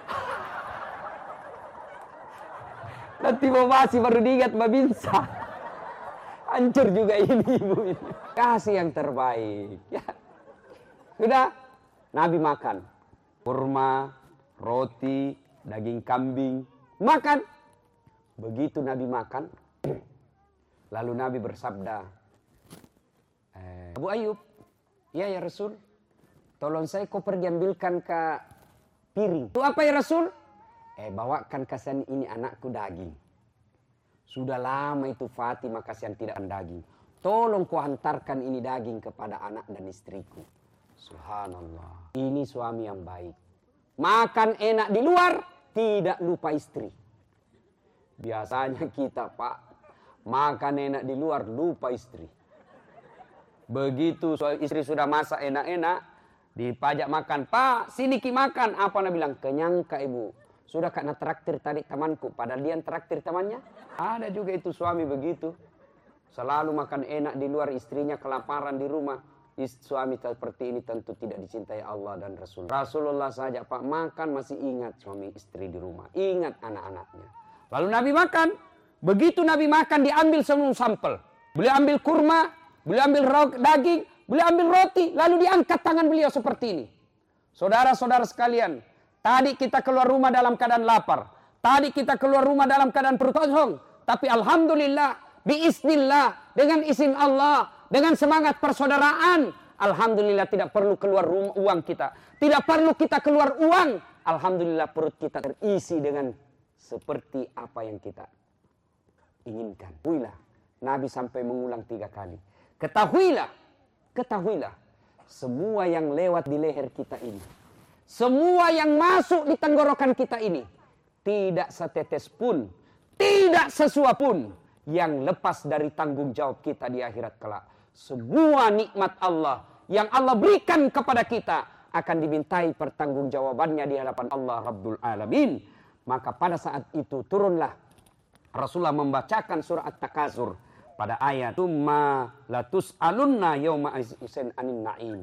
Nanti mau basi baru diingat babinsa. Hancur juga ini ibu ini. Kasih yang terbaik. Ya. Sudah, Nabi makan. Kurma, roti, daging kambing. Makan. Begitu Nabi makan, lalu Nabi bersabda, eh, Abu Ayyub, ya ya Rasul, tolong saya kau pergi ambilkan ke piring. Itu apa ya Rasul? Eh bawakan kasihan ini anakku daging. Sudah lama itu Fatimah kasihan tidak makan daging. Tolong kau hantarkan ini daging kepada anak dan istriku. Subhanallah. Ini suami yang baik. Makan enak di luar, tidak lupa istri. Biasanya kita Pak, makan enak di luar, lupa istri. Begitu istri sudah masak enak-enak, dipajak makan. Pak, sini ki makan. Apa Anda bilang? Kenyang kak ibu. Sudah kak na traktir tadi temanku. Padahal dia traktir temannya. Ada juga itu suami begitu. Selalu makan enak di luar, istrinya kelaparan di rumah. Suami seperti ini tentu tidak dicintai Allah dan Rasul. Rasulullah saja Pak makan masih ingat suami istri di rumah. Ingat anak-anaknya. Lalu Nabi makan. Begitu Nabi makan diambil semua sampel. Beliau ambil kurma, beliau ambil daging, beliau ambil roti. Lalu diangkat tangan beliau seperti ini. Saudara-saudara sekalian. Tadi kita keluar rumah dalam keadaan lapar. Tadi kita keluar rumah dalam keadaan perut kosong. Tapi Alhamdulillah, biiznillah, dengan izin Allah, dengan semangat persaudaraan, Alhamdulillah tidak perlu keluar rumah, uang kita. Tidak perlu kita keluar uang. Alhamdulillah perut kita terisi dengan seperti apa yang kita inginkan. Ketahuilah, Nabi sampai mengulang tiga kali. Ketahuilah, ketahuilah, semua yang lewat di leher kita ini, semua yang masuk di tenggorokan kita ini, tidak setetes pun, tidak sesuap pun yang lepas dari tanggung jawab kita di akhirat kelak. Semua nikmat Allah yang Allah berikan kepada kita akan dimintai pertanggungjawabannya di hadapan Allah Rabbul Alamin. Maka pada saat itu turunlah Rasulullah membacakan surah At-Takasur pada ayat Tsumma latus'alunna yauma idzin anin na'im.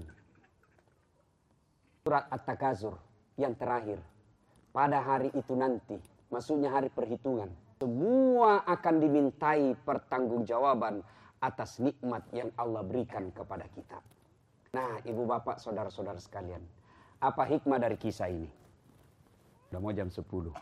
Surat At-Takasur yang terakhir. Pada hari itu nanti, maksudnya hari perhitungan, semua akan dimintai pertanggungjawaban atas nikmat yang Allah berikan kepada kita. Nah, ibu bapak, saudara-saudara sekalian, apa hikmah dari kisah ini? Udah mau jam sepuluh.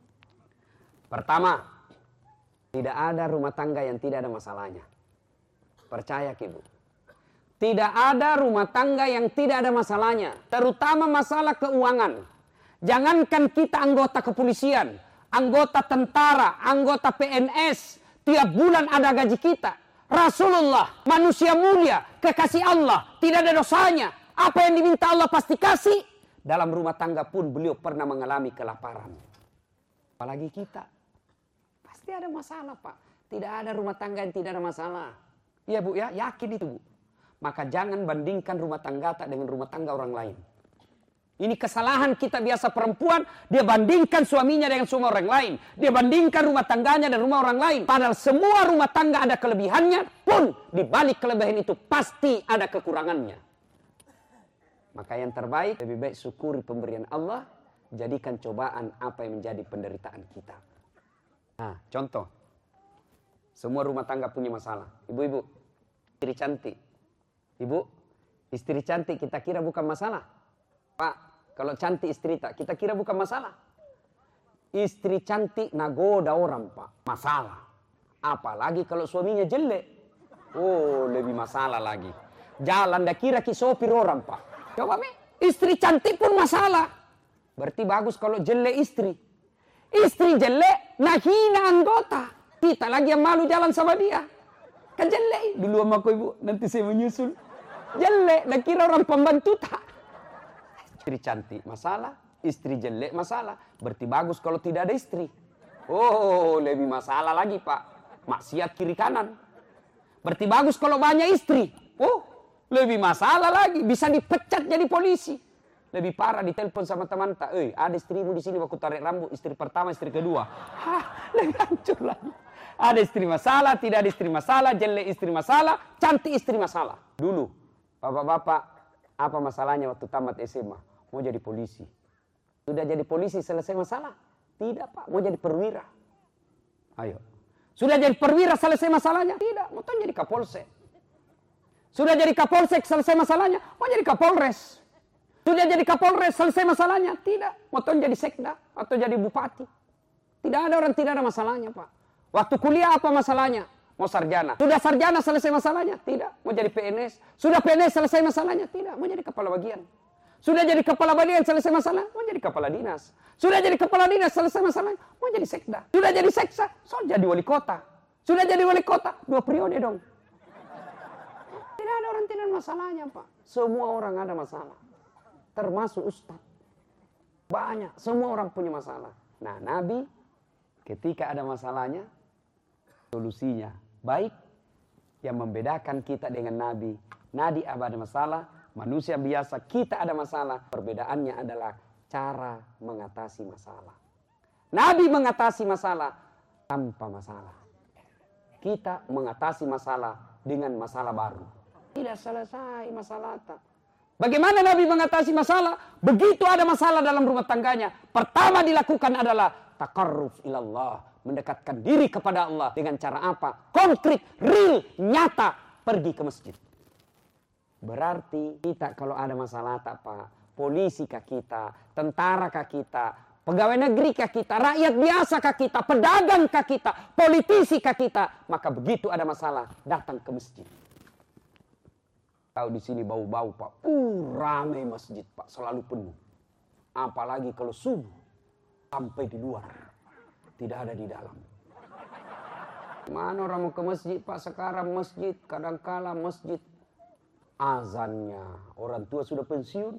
Pertama, tidak ada rumah tangga yang tidak ada masalahnya. Percaya ibu. Tidak ada rumah tangga yang tidak ada masalahnya. Terutama masalah keuangan. Jangankan kita anggota kepolisian, anggota tentara, anggota P N S. Tiap bulan ada gaji kita. Rasulullah, manusia mulia, kekasih Allah, tidak ada dosanya. Apa yang diminta Allah pasti kasih. Dalam rumah tangga pun beliau pernah mengalami kelaparan. Apalagi kita. Pasti ada masalah, Pak. Tidak ada rumah tangga yang tidak ada masalah. Iya Bu ya, yakin itu Bu. Maka jangan bandingkan rumah tangga tak dengan rumah tangga orang lain. Ini kesalahan kita biasa perempuan, dia bandingkan suaminya dengan semua orang lain. Dia bandingkan rumah tangganya dan rumah orang lain. Padahal semua rumah tangga ada kelebihannya, pun di balik kelebihan itu pasti ada kekurangannya. Maka yang terbaik, lebih baik syukuri pemberian Allah, jadikan cobaan apa yang menjadi penderitaan kita. Nah, contoh. Semua rumah tangga punya masalah. Ibu-ibu, istri cantik. Ibu, istri cantik kita kira bukan masalah. Pak, kalau cantik istri tak, kita kira bukan masalah. Istri cantik nagoda orang, Pak. Masalah. Apalagi kalau suaminya jelek. Oh, lebih masalah lagi. Jalan dah kira ki sopir orang, Pak. Coba mi, istri cantik pun masalah. Berarti bagus kalau jelek istri. Istri jelek, nah hina anggota. Kita lagi yang malu jalan sama dia. Kan jelek. Dulu sama aku ibu, nanti saya menyusul. Jelek, nah kira orang pembantu tak. Istri cantik masalah, istri jelek masalah. Berarti bagus kalau tidak ada istri. Oh, lebih masalah lagi Pak. Maksiat kiri kanan. Berarti bagus kalau banyak istri. Oh, lebih masalah lagi. Bisa dipecat jadi polisi. Lebih parah ditelepon sama teman tak. Eh, ada istrimu di sini waktu tarik rambut. Istri pertama, istri kedua. Hah, lebih hancur lagi. Ada istri masalah, tidak ada istri masalah, jelek istri masalah, cantik istri masalah. Dulu, bapak-bapak, apa masalahnya waktu tamat S M A? Mau jadi polisi. Sudah jadi polisi selesai masalah? Tidak Pak, mau jadi perwira. Ayo. Sudah jadi perwira selesai masalahnya? Tidak, mau jadi kapolsek. Sudah jadi kapolsek selesai masalahnya? Mau jadi kapolres. Sudah jadi kapolres selesai masalahnya? Tidak, mau jadi sekda atau jadi bupati. Tidak ada orang tidak ada masalahnya Pak. Waktu kuliah apa masalahnya? Mau sarjana. Sudah sarjana selesai masalahnya? Tidak, mau jadi P N S. Sudah P N S selesai masalahnya? Tidak, mau jadi kepala bagian. Sudah jadi kepala bagian selesai masalah? Mau jadi kepala dinas. Sudah jadi kepala dinas selesai masalah? Mau jadi sekda. Sudah jadi sekda, so jadi wali kota. Sudah jadi wali kota, dua periode dong. Tidak ada orang tidak ada masalahnya Pak. Semua orang ada masalah. Termasuk ustaz. Banyak, semua orang punya masalah. Nah, Nabi ketika ada masalahnya, solusinya baik. Yang membedakan kita dengan Nabi, Nabi ada masalah, manusia biasa kita ada masalah. Perbedaannya adalah cara mengatasi masalah. Nabi mengatasi masalah tanpa masalah. Kita mengatasi masalah dengan masalah baru. Tidak selesai masalah tak. Bagaimana Nabi mengatasi masalah? Begitu ada masalah dalam rumah tangganya, pertama dilakukan adalah taqarruf ilallah, mendekatkan diri kepada Allah. Dengan cara apa? Konkret, real, nyata, pergi ke masjid. Berarti kita kalau ada masalah tak Pak, polisi kah kita, tentara kah kita, pegawai negeri kah kita, rakyat biasa kah kita, pedagang kah kita, politisi kah kita, maka begitu ada masalah datang ke masjid. Tahu di sini bau-bau Pak, uh ramai masjid Pak, selalu penuh. Apalagi kalau subuh sampai di luar, tidak ada di dalam. Mana orang mau ke masjid Pak sekarang? Masjid kadangkala masjid azannya orang tua sudah pensiun.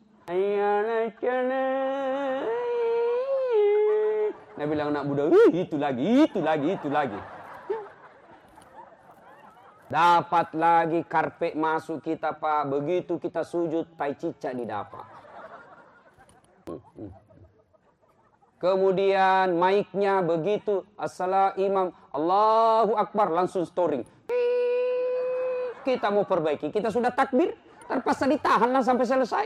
Nah bilang anak muda, itu lagi, itu lagi, itu lagi. Dapat lagi karpet masuk kita, Pak. Begitu kita sujud, tai cicak didapat. Kemudian mic-nya begitu, assalam imam, Allahu Akbar, langsung storing. Kita mau perbaiki, kita sudah takbir, terpaksa ditahanlah sampai selesai.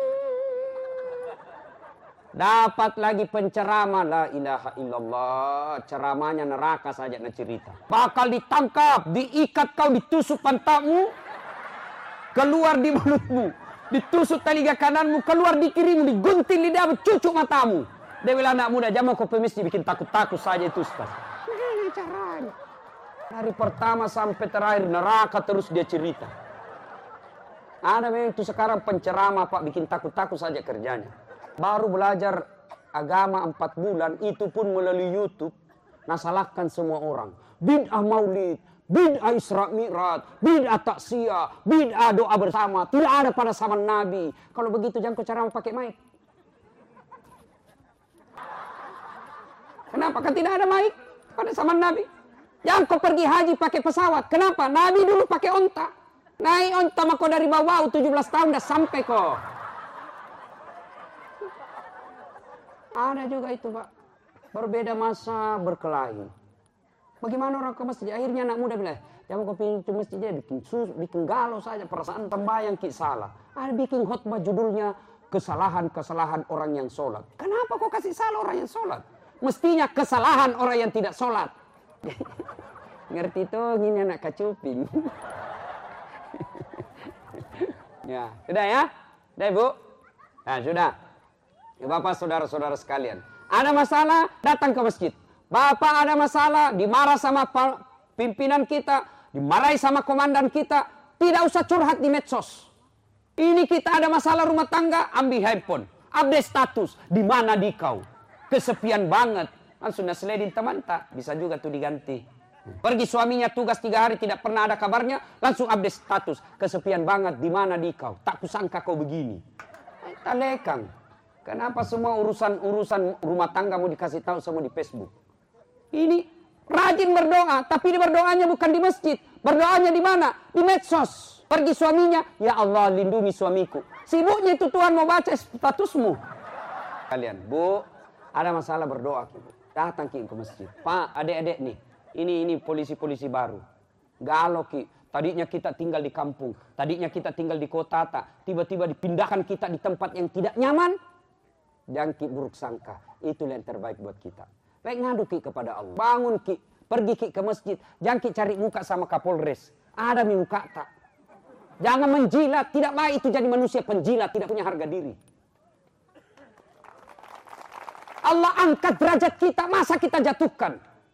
Dapat lagi penceramah, la ilaha illallah, ceramahnya neraka saja nak cerita. Bakal ditangkap, diikat kau, ditusuk pantatmu, keluar di mulutmu, ditusuk telinga kananmu, keluar di kirimu, digunting lidahmu, cucuk matamu. Dia bilang, anak muda, jangan kau pemis dibikin takut-takut saja itu, Ustaz. Ini caranya. Dari pertama sampai terakhir neraka terus dia cerita. Ada memang itu sekarang penceramah, Pak, bikin takut-takut saja kerjanya. Baru belajar agama empat bulan, itu pun melalui YouTube. Nah, salahkan semua orang. Bid'ah maulid, bid'ah Isra Mi'raj, bid'ah taksiyah, bid'ah doa bersama. Tidak ada pada zaman Nabi. Kalau begitu jangan kau ceramah pakai mic. Kenapa? Kan tidak ada mic pada zaman Nabi. Jangan kau pergi haji pakai pesawat. Kenapa? Nabi dulu pakai onta. Naik onta maka dari bawah tujuh belas tahun dah sampai kok. Ada juga itu, Pak. Berbeda masa berkelahi. Bagaimana orang ke masjid? Akhirnya anak muda bilang, jangan kau pintu masjidnya bikin sus, bikin galau saja, perasaan tembayang ki salah. Ada bikin khutbah judulnya kesalahan-kesalahan orang yang sholat. Kenapa kau kasih salah orang yang sholat? Mestinya kesalahan orang yang tidak sholat. Ngerti tuh, ini anak kacuping. Ya, sudah ya? Sudah, Ibu? Nah, sudah. Bapak, saudara-saudara sekalian, ada masalah, datang ke masjid. Bapak ada masalah, dimarah sama pimpinan kita, dimarahi sama komandan kita, tidak usah curhat di medsos. Ini kita ada masalah rumah tangga, ambil handphone, update status, di mana di kau? Kesepian banget, langsung naseledin teman tak, bisa juga tuh diganti. Pergi suaminya tugas tiga hari tidak pernah ada kabarnya, langsung update status, kesepian banget, di mana di kau? Tak kusangka kau begini. Tak lekang. Kenapa semua urusan-urusan rumah tangga mau dikasih tahu semua di Facebook? Ini rajin berdoa, tapi berdoanya bukan di masjid. Berdoanya di mana? Di medsos. Pergi suaminya, ya Allah lindungi suamiku. Sibuknya itu Tuhan mau baca statusmu. Kalian, Bu, ada masalah berdoa. Datang Ki ke masjid. Pak, adik-adik nih, ini ini polisi-polisi baru. Galau Ki. Tadinya kita tinggal di kampung, tadinya kita tinggal di kota, tak tiba-tiba dipindahkan kita di tempat yang tidak nyaman. Jangan Ki buruk sangka, itu yang terbaik buat kita. Baik ngadu Ki kepada Allah. Bangun Ki, pergi Ki ke masjid. Jangan Ki cari muka sama Kapolres. Ada muka tak. Jangan menjilat, tidak baik itu jadi manusia penjilat, tidak punya harga diri. Allah angkat derajat kita, masa kita jatuhkan?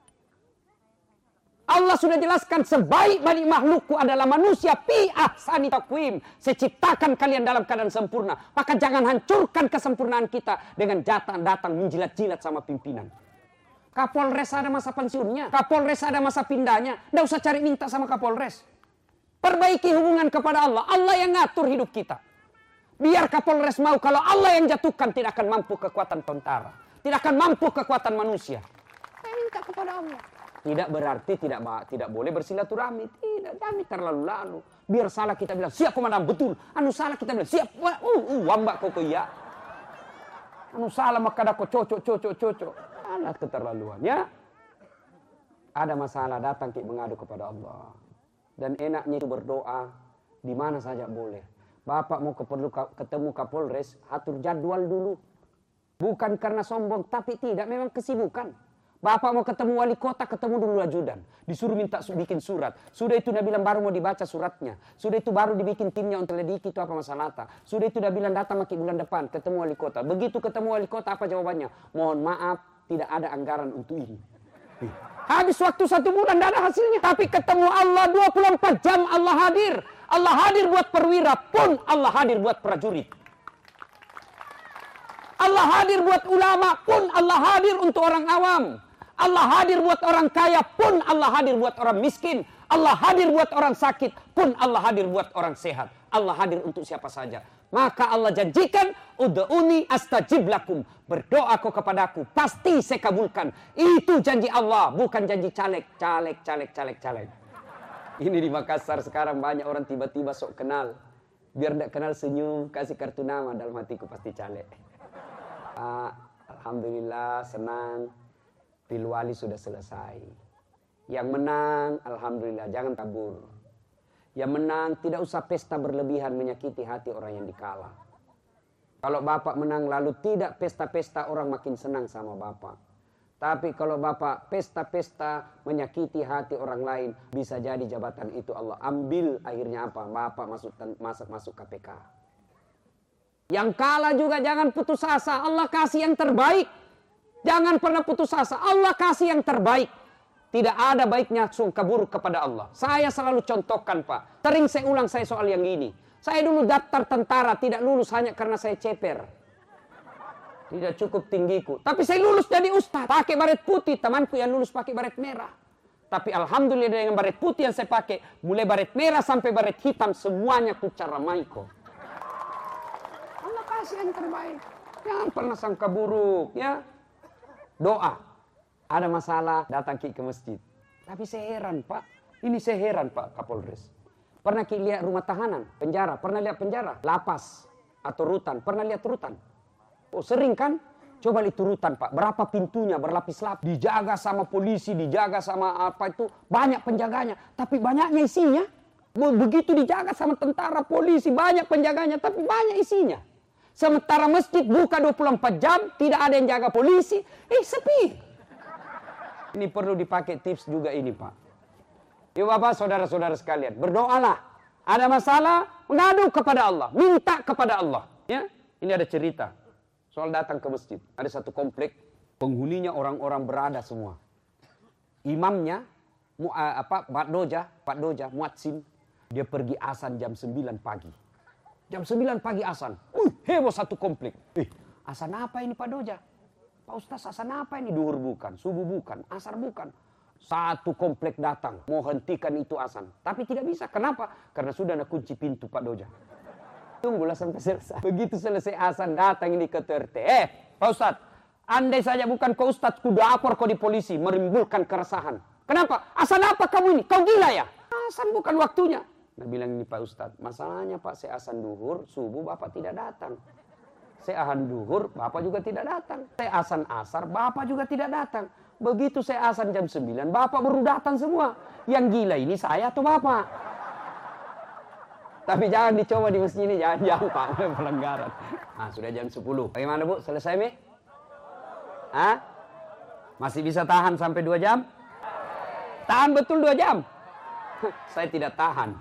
Allah sudah jelaskan sebaik-baik makhlukku adalah manusia pi ahsani taqwim. Seciptakan kalian dalam keadaan sempurna. Maka jangan hancurkan kesempurnaan kita dengan datang-datang menjilat-jilat sama pimpinan. Kapolres ada masa pensiunnya. Kapolres ada masa pindahnya. Tidak usah cari minta sama Kapolres. Perbaiki hubungan kepada Allah. Allah yang ngatur hidup kita. Biar Kapolres mau, kalau Allah yang jatuhkan tidak akan mampu kekuatan tentara. Tidak akan mampu kekuatan manusia. Saya minta kepada Allah. Tidak berarti tidak tidak boleh bersilaturahmi. Tidak, jangan terlalu-lalu. Biar salah kita bilang, siap komandan, betul. Anu salah kita bilang, siap. Uh, uh, wambak koko ya. Anu salah maka ada kok cocok, cocok, cocok. Alah keterlaluan ya. Ada masalah, datang Ki mengadu kepada Allah. Dan enaknya itu berdoa, di mana saja boleh. Bapak mau keperlu ketemu Kapolres, atur jadwal dulu. Bukan karena sombong, tapi tidak, memang kesibukan. Bapak mau ketemu wali kota, ketemu dulu ajudan. Disuruh minta bikin surat. Sudah itu dia bilang baru mau dibaca suratnya. Sudah itu baru dibikin timnya untuk lediki itu apa masalah. Sudah itu dia bilang datang maki bulan depan ketemu wali kota. Begitu ketemu wali kota apa jawabannya? Mohon maaf tidak ada anggaran untuk ini. Habis waktu satu bulan tidak ada hasilnya. Tapi ketemu Allah dua puluh empat jam Allah hadir. Allah hadir buat perwira pun Allah hadir buat prajurit. Allah hadir buat ulama pun Allah hadir untuk orang awam. Allah hadir buat orang kaya pun Allah hadir buat orang miskin. Allah hadir buat orang sakit pun Allah hadir buat orang sehat. Allah hadir untuk siapa saja. Maka Allah janjikan, ud'uni astajib lakum. Berdoa kau kepadaku, pasti saya kabulkan. Itu janji Allah, bukan janji caleg, caleg, caleg, caleg, caleg. Ini di Makassar sekarang banyak orang tiba-tiba sok kenal. Biar tidak kenal senyum, kasih kartu nama, dalam hatiku pasti caleg. Ah, Alhamdulillah senang, Pilwali sudah selesai. Yang menang, Alhamdulillah, jangan kabur. Yang menang, tidak usah pesta berlebihan menyakiti hati orang yang dikalah. Kalau Bapak menang lalu tidak pesta-pesta, orang makin senang sama Bapak. Tapi kalau Bapak pesta-pesta menyakiti hati orang lain, bisa jadi jabatan itu Allah ambil, akhirnya apa? Bapak masuk masuk masuk K P K. Yang kalah juga jangan putus asa, Allah kasih yang terbaik. Jangan pernah putus asa, Allah kasih yang terbaik. Tidak ada baiknya sungka buruk kepada Allah. Saya selalu contohkan Pak, sering saya ulang saya soal yang ini. Saya dulu daftar tentara tidak lulus hanya karena saya ceper. Tidak cukup tinggiku. Tapi saya lulus jadi ustaz. Pakai baret putih. Temanku yang lulus pakai baret merah. Tapi alhamdulillah dengan baret putih yang saya pakai. Mulai baret merah sampai baret hitam. Semuanya ku caramai kok. Allah kasih yang terbaik. Jangan pernah sangka buruk. Ya. Doa. Ada masalah datang ki ke masjid. Tapi saya heran Pak. Ini saya heran Pak Kapolres. Pernah ki lihat rumah tahanan. Penjara. Pernah lihat penjara. Lapas. Atau rutan. Pernah lihat rutan. Oh sering kan? Coba lihat rutan Pak. Berapa pintunya berlapis-lapis. Dijaga sama polisi, dijaga sama apa itu. Banyak penjaganya. Tapi banyaknya isinya. Begitu dijaga sama tentara, polisi. Banyak penjaganya. Tapi banyak isinya. Sementara masjid buka dua puluh empat jam. Tidak ada yang jaga polisi. Eh sepi. Ini perlu dipakai tips juga ini Pak. Yuk Bapak, saudara-saudara sekalian. Berdoalah. Ada masalah, mengadu kepada Allah. Minta kepada Allah. Ya, ini ada cerita. Soal datang ke masjid. Ada satu komplek, penghuninya orang-orang berada semua. Imamnya, mu, uh, apa, Pak Doja, Pak Doja, muadzin, dia pergi azan jam sembilan pagi. Jam sembilan pagi azan. Uh, heboh satu komplek. Eh, azan apa ini Pak Doja? Pak Ustaz, azan apa ini? Duhur bukan, subuh bukan, asar bukan. Satu komplek datang, mau hentikan itu azan. Tapi tidak bisa. Kenapa? Karena sudah ada kunci pintu Pak Doja. Tunggulah sampai selesai. Begitu selesai azan datang ini ke T R T. Eh, Pak Ustadz, andai saja bukan kau Ustadz, ku lapor kau di polisi, menimbulkan keresahan. Kenapa? Azan apa kamu ini? Kau gila ya? Azan bukan waktunya. Nah bilang ini Pak Ustadz, masalahnya Pak, saya azan duhur, subuh Bapak tidak datang. Saya azan duhur, Bapak juga tidak datang. Saya azan asar, Bapak juga tidak datang. Begitu saya azan jam sembilan, Bapak baru datang semua. Yang gila ini saya atau Bapak? Tapi jangan dicoba di masjid ini, jangan-jangan Pak, pelanggaran. Nah, sudah jam sepuluh. Bagaimana Bu, selesai Mi? Hah? Masih bisa tahan sampai dua jam? Tahan betul dua jam? Saya tidak tahan.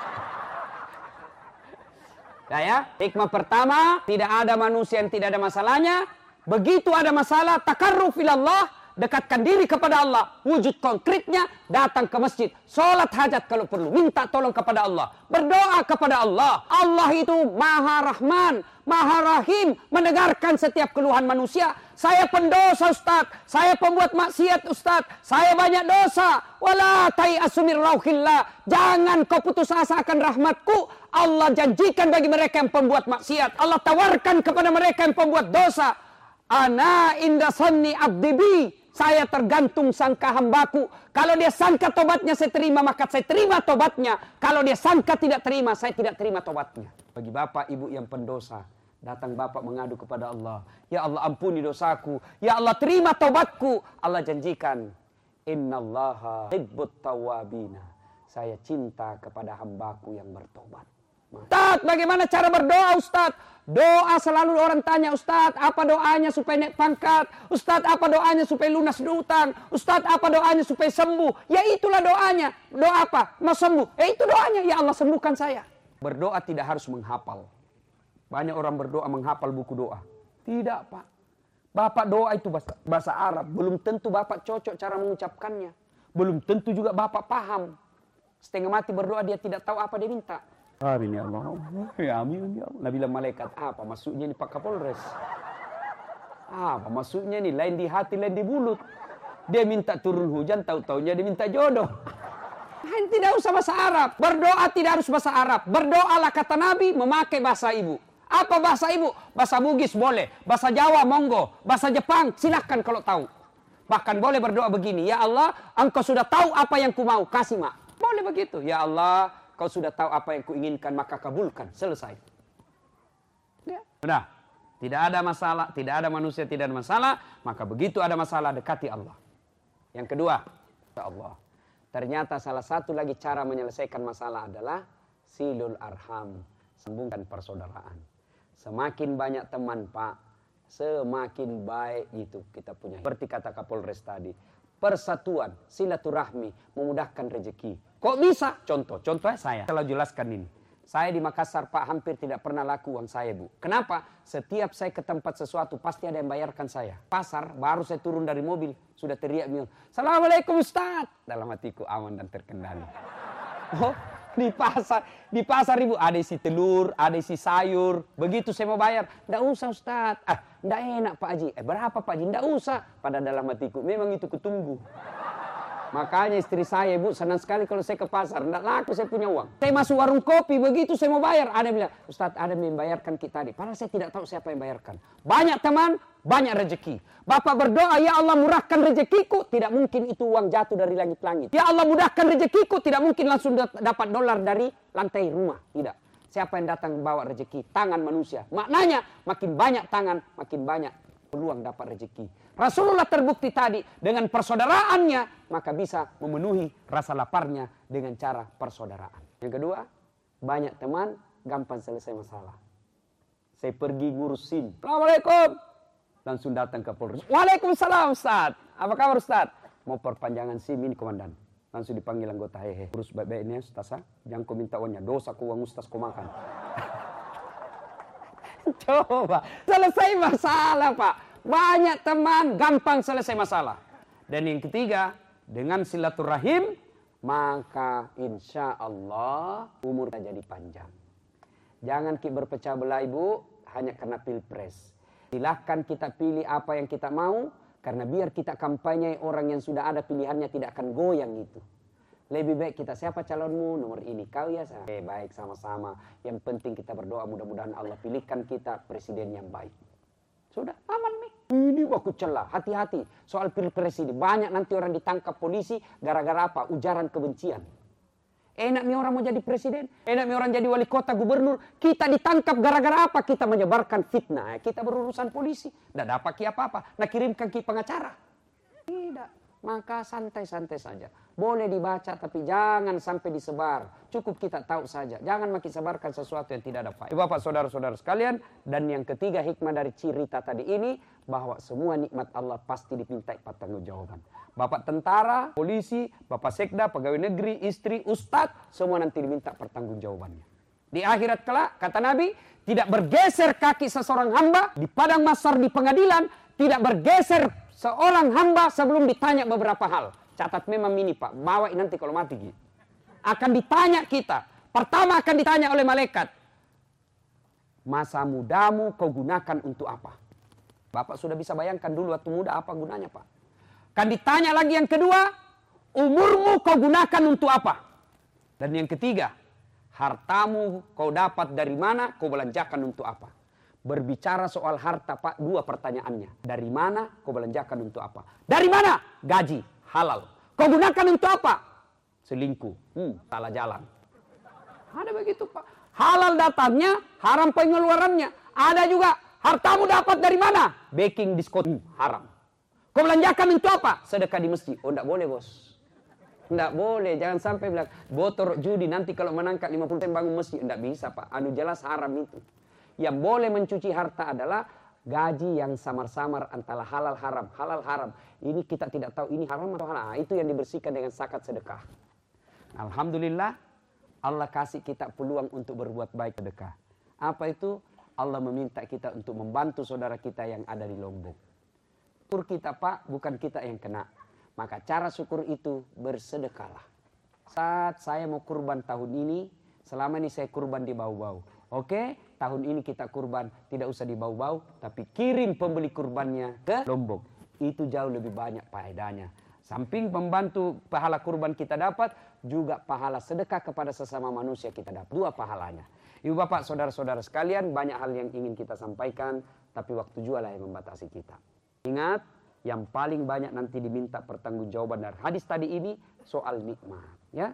Nah ya, hikmah pertama, tidak ada manusia yang tidak ada masalahnya. Begitu ada masalah, takarruf ilallah, dekatkan diri kepada Allah. Wujud konkretnya, datang ke masjid. Sholat hajat kalau perlu. Minta tolong kepada Allah. Berdoa kepada Allah. Allah itu maha rahman, maha rahim. Mendengarkan setiap keluhan manusia. Saya pendosa Ustaz. Saya pembuat maksiat Ustaz. Saya banyak dosa. Wala tai'asu min rauhillah. Jangan kau putus asa akan rahmatku. Allah janjikan bagi mereka yang pembuat maksiat. Allah tawarkan kepada mereka yang pembuat dosa. Ana inda sanni abdibi. Saya tergantung sangka hambaku. Kalau dia sangka tobatnya saya terima, maka saya terima tobatnya. Kalau dia sangka tidak terima, saya tidak terima tobatnya. Bagi bapak ibu yang pendosa, datang bapak mengadu kepada Allah. Ya Allah ampuni dosaku. Ya Allah terima tobatku. Allah janjikan, innallaha hibbut tawwabina. Saya cinta kepada hambaku yang bertobat. Ustaz, bagaimana cara berdoa Ustaz? Doa selalu orang tanya, Ustaz, apa doanya supaya naik pangkat? Ustaz, apa doanya supaya lunas utang? Ustaz, apa doanya supaya sembuh? Ya itulah doanya. Doa apa? Mau sembuh. Ya itu doanya. Ya Allah sembuhkan saya. Berdoa tidak harus menghafal. Banyak orang berdoa menghafal buku doa. Tidak Pak. Bapak doa itu bahasa, bahasa Arab. Belum tentu Bapak cocok cara mengucapkannya. Belum tentu juga Bapak paham. Setengah mati berdoa dia tidak tahu apa dia minta. Amin ya Allah. Ya amin ya Allah. Nabi bilang malaikat, apa maksudnya ini Pak Kapolres? Apa maksudnya ini? Lain di hati, lain di mulut. Dia minta turun hujan, tahu-taunya dia minta jodoh. Tidak usah bahasa Arab. Berdoa tidak harus bahasa Arab. Berdoalah kata Nabi memakai bahasa ibu. Apa bahasa ibu? Bahasa Bugis boleh. Bahasa Jawa monggo. Bahasa Jepang silahkan kalau tahu. Bahkan boleh berdoa begini. Ya Allah, engkau sudah tahu apa yang ku mau. Kasih mak. Boleh begitu. Ya Allah, kau sudah tahu apa yang kuinginkan, maka kabulkan. Selesai. Ya. Sudah. Tidak ada masalah, tidak ada manusia, tidak ada masalah. Maka begitu ada masalah, dekati Allah. Yang kedua, ya Allah. Ternyata salah satu lagi cara menyelesaikan masalah adalah silul arham. Sambungkan persaudaraan. Semakin banyak teman, Pak, semakin baik itu kita punya. Seperti kata Kapolres tadi. Persatuan, silaturahmi, memudahkan rezeki. Kok bisa? Contoh, contohnya saya. Kalau jelaskan ini. Saya di Makassar, Pak, hampir tidak pernah laku uang saya, Bu. Kenapa? Setiap saya ke tempat sesuatu, pasti ada yang bayarkan saya. Pasar, baru saya turun dari mobil, sudah teriak, Assalamualaikum Ustaz. Dalam hatiku aman dan terkendali. Oh, di pasar, di pasar Ibu, ada isi telur, ada isi sayur. Begitu saya mau bayar, nggak usah Ustaz. Ah, nggak enak Pak Haji. Eh, berapa Pak Haji? Nggak usah. Pada dalam hatiku, memang itu kutunggu. Makanya istri saya, Bu, senang sekali kalau saya ke pasar. Nggak laku saya punya uang. Saya masuk warung kopi, begitu saya mau bayar. Ada yang bilang, Ustaz, ada yang membayarkan kita tadi. Padahal saya tidak tahu siapa yang bayarkan. Banyak teman, banyak rezeki. Bapak berdoa, ya Allah murahkan rezekiku. Tidak mungkin itu uang jatuh dari langit-langit. Ya Allah mudahkan rezekiku. Tidak mungkin langsung dapat dolar dari lantai rumah. Tidak. Siapa yang datang bawa rezeki? Tangan manusia. Maknanya, makin banyak tangan, makin banyak peluang dapat rezeki. Rasulullah terbukti tadi dengan persaudaraannya, maka bisa memenuhi rasa laparnya dengan cara persaudaraan. Yang kedua, banyak teman, gampang selesai masalah. Saya pergi ngurus SIM. Assalamualaikum. Langsung datang ke Polres. Waalaikumsalam Ustaz. Apa kabar Ustaz? Mau perpanjangan SIM ini komandan. Langsung dipanggil anggota, hehe. Urus baik-baik ini Ustaz. Jangan kau minta uangnya. Dosa ku uang Ustaz kau makan. Coba. Selesai masalah Pak. Banyak teman, gampang selesai masalah. Dan yang ketiga, dengan silaturahim, maka insya Allah umur kita jadi panjang. Jangan kita berpecah belah Ibu, hanya karena pilpres. Silahkan kita pilih apa yang kita mau, karena biar kita kampanye orang yang sudah ada pilihannya tidak akan goyang itu. Lebih baik kita, siapa calonmu? Nomor ini, kau ya saya. Eh, baik, sama-sama. Yang penting kita berdoa, mudah-mudahan Allah pilihkan kita presiden yang baik. Sudah, aman nih. Ini baku celah, hati-hati. Soal pilpres ini, banyak nanti orang ditangkap polisi gara-gara apa? Ujaran kebencian. Enak nih orang mau jadi presiden, enak nih orang jadi wali kota, gubernur. Kita ditangkap gara-gara apa? Kita menyebarkan fitnah. Kita berurusan polisi. Tidak dapat ki apa-apa. Nah kirimkan ki pengacara. Tidak. Maka santai-santai saja. Boleh dibaca tapi jangan sampai disebar. Cukup kita tahu saja. Jangan makin sebarkan sesuatu yang tidak ada faedah. Bapak saudara-saudara sekalian. Dan yang ketiga hikmah dari cerita tadi ini. Bahwa semua nikmat Allah pasti dimintai pertanggungjawaban. Bapak tentara, polisi, bapak sekda, pegawai negeri, istri, ustadz. Semua nanti diminta pertanggungjawabannya. Di akhirat kelak, kata Nabi. Tidak bergeser kaki seseorang hamba. Di padang mahsyar di pengadilan. Tidak bergeser seorang hamba sebelum ditanya beberapa hal. Catat memang ini Pak. Bawa nanti kalau mati. Akan ditanya kita. Pertama akan ditanya oleh malaikat. Masa mudamu kau gunakan untuk apa? Bapak sudah bisa bayangkan dulu waktu muda apa gunanya Pak. Akan ditanya lagi yang kedua. Umurmu kau gunakan untuk apa? Dan yang ketiga. Hartamu kau dapat dari mana kau belanjakan untuk apa? Berbicara soal harta Pak, dua pertanyaannya. Dari mana kau belanjakan untuk apa? Dari mana? Gaji, halal. Kau gunakan untuk apa? Selingkuh, hmm, salah jalan. Ada begitu Pak. Halal datangnya, haram pengeluarannya. Ada juga, hartamu dapat dari mana? Baking diskotik, hmm, haram. Kau belanjakan untuk apa? Sedekah di masjid. Oh enggak boleh bos. Enggak boleh, jangan sampai bilang, botor judi nanti kalau menangkap lima puluh persen bangun masjid. Enggak bisa Pak, anu jelas haram itu. Yang boleh mencuci harta adalah gaji yang samar-samar antara halal haram. Halal haram. Ini kita tidak tahu ini haram atau halal. Nah, itu yang dibersihkan dengan zakat sedekah. Alhamdulillah Allah kasih kita peluang untuk berbuat baik sedekah. Apa itu? Allah meminta kita untuk membantu saudara kita yang ada di Lombok. Syukur kita Pak, bukan kita yang kena. Maka cara syukur itu bersedekahlah. Saat saya mau kurban tahun ini, selama ini saya kurban di bau-bau. Oke, tahun ini kita kurban tidak usah di bau-bau, tapi kirim pembeli kurbannya ke Lombok. Itu jauh lebih banyak faedahnya. Samping membantu pahala kurban kita dapat, juga pahala sedekah kepada sesama manusia kita dapat. Dua pahalanya. Ibu bapak, saudara-saudara sekalian, banyak hal yang ingin kita sampaikan, tapi waktu juga lah yang membatasi kita. Ingat, yang paling banyak nanti diminta pertanggungjawaban dari hadis tadi ini soal nikmat. Ya,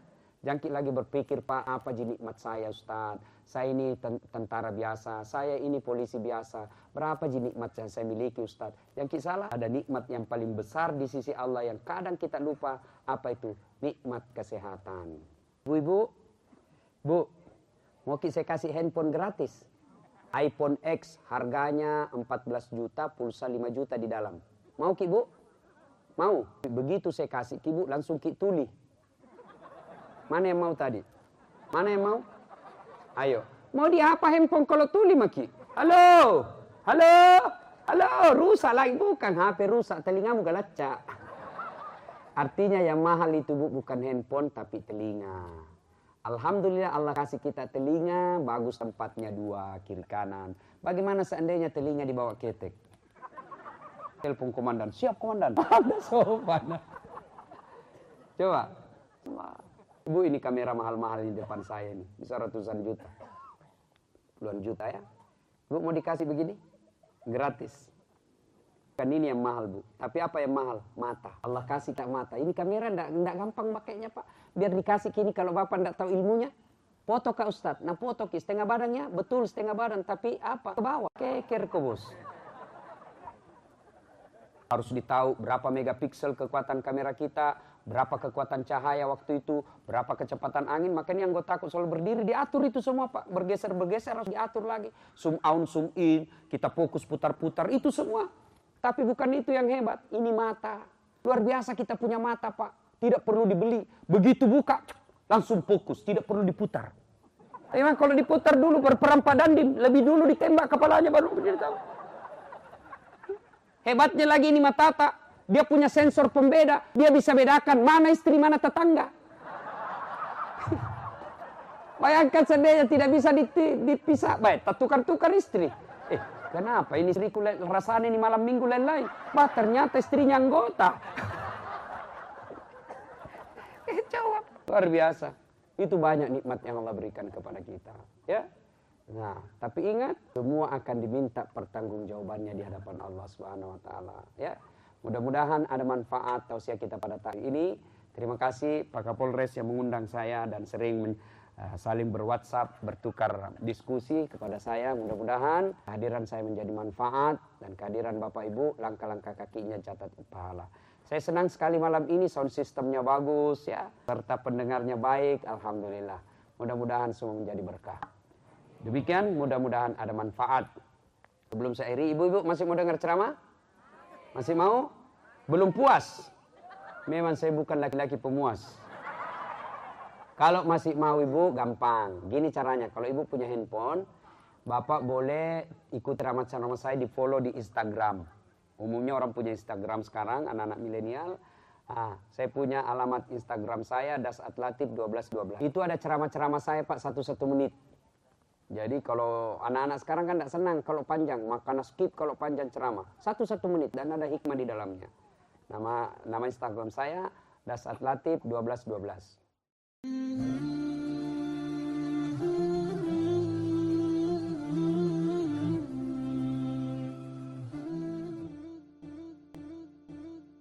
Jangkit lagi berpikir, Pak, apa jadi nikmat saya Ustaz? Saya ini tentara biasa, saya ini polisi biasa. Berapa jadi nikmat yang saya miliki Ustaz? Jangkit salah, ada nikmat yang paling besar di sisi Allah yang kadang kita lupa. Apa itu? Nikmat kesehatan. Bu-ibu, Bu, mau saya kasih handphone gratis. iPhone X harganya empat belas juta, pulsa lima juta di dalam. Mau Ki Bu? Mau. Begitu saya kasih Ki Bu, langsung Ki tuli. Mana yang mau tadi? Mana yang mau? Ayo. Mau di apa handphone kalau tuli Maki? Halo? Halo? Halo? Rusak lagi. Bukan H P rusak, telingamu galacak. Artinya yang mahal itu Bu, bukan handphone tapi telinga. Alhamdulillah Allah kasih kita telinga, bagus tempatnya dua, kiri kanan. Bagaimana seandainya telinga dibawa ketek? Telepon komandan, siap komandan. Ada sopan. Coba. Ibu, ini kamera mahal-mahal di depan saya ini. Bisa ratusan juta. Puluhan juta ya. Bu, mau dikasih begini? Gratis. Kan ini yang mahal Bu. Tapi apa yang mahal? Mata. Allah kasih tak mata. Ini kamera enggak, enggak gampang pakainya Pak. Biar dikasih kini kalau Bapak enggak tahu ilmunya. Foto Kak Ustadz. Nah foto Ki. Setengah badannya. Betul setengah badan. Tapi apa? Ke bawah. Keker ke bos. Harus ditahu berapa megapiksel kekuatan kamera kita, berapa kekuatan cahaya waktu itu, berapa kecepatan angin. Makanya yang gue takut selalu berdiri, diatur itu semua Pak. Bergeser-bergeser harus diatur lagi. Zoom out, zoom in, kita fokus putar-putar, itu semua. Tapi bukan itu yang hebat, ini mata. Luar biasa kita punya mata Pak. Tidak perlu dibeli. Begitu buka, langsung fokus, tidak perlu diputar. Memang kalau diputar dulu berperempat dandim, lebih dulu ditembak kepalanya baru menjadi tahu. Hebatnya lagi ini Matata, dia punya sensor pembeda, dia bisa bedakan mana istri, mana tetangga. Bayangkan seandainya tidak bisa dipisah, baik, tukar-tukar istri. Eh, kenapa ini istriku rasanya ini malam minggu lain-lain? Bah, ternyata istrinya anggota. Eh, jawab. Luar biasa. Itu banyak nikmat yang Allah berikan kepada kita. Ya. Nah, tapi ingat, semua akan diminta pertanggungjawabannya di hadapan Allah Subhanahu wa taala, ya. Mudah-mudahan ada manfaat tausiah kita pada hari ini. Terima kasih Pak Kapolres yang mengundang saya dan sering men, uh, saling ber-WhatsApp, bertukar diskusi kepada saya. Mudah-mudahan kehadiran saya menjadi manfaat dan kehadiran Bapak Ibu langkah-langkah kakinya catat pahala. Saya senang sekali malam ini sound sistemnya bagus ya, serta pendengarnya baik, alhamdulillah. Mudah-mudahan semua menjadi berkah. Demikian, mudah-mudahan ada manfaat. Sebelum saya akhiri, ibu-ibu masih mau dengar ceramah? Masih mau? Belum puas? Memang saya bukan laki-laki pemuas. Kalau masih mau ibu, gampang. Gini caranya, kalau ibu punya handphone, Bapak boleh ikut ceramah-ceramah saya di follow di Instagram. Umumnya orang punya Instagram sekarang, anak-anak milenial. Ah, saya punya alamat Instagram saya, dasatlatif dua belas dua belas. Itu ada ceramah-ceramah saya Pak, satu-satu menit. Jadi kalau anak-anak sekarang kan tidak senang kalau panjang, makanya skip kalau panjang ceramah. Satu-satu menit dan ada hikmah di dalamnya. Nama nama Instagram saya, dasatlatif dua belas dua belas.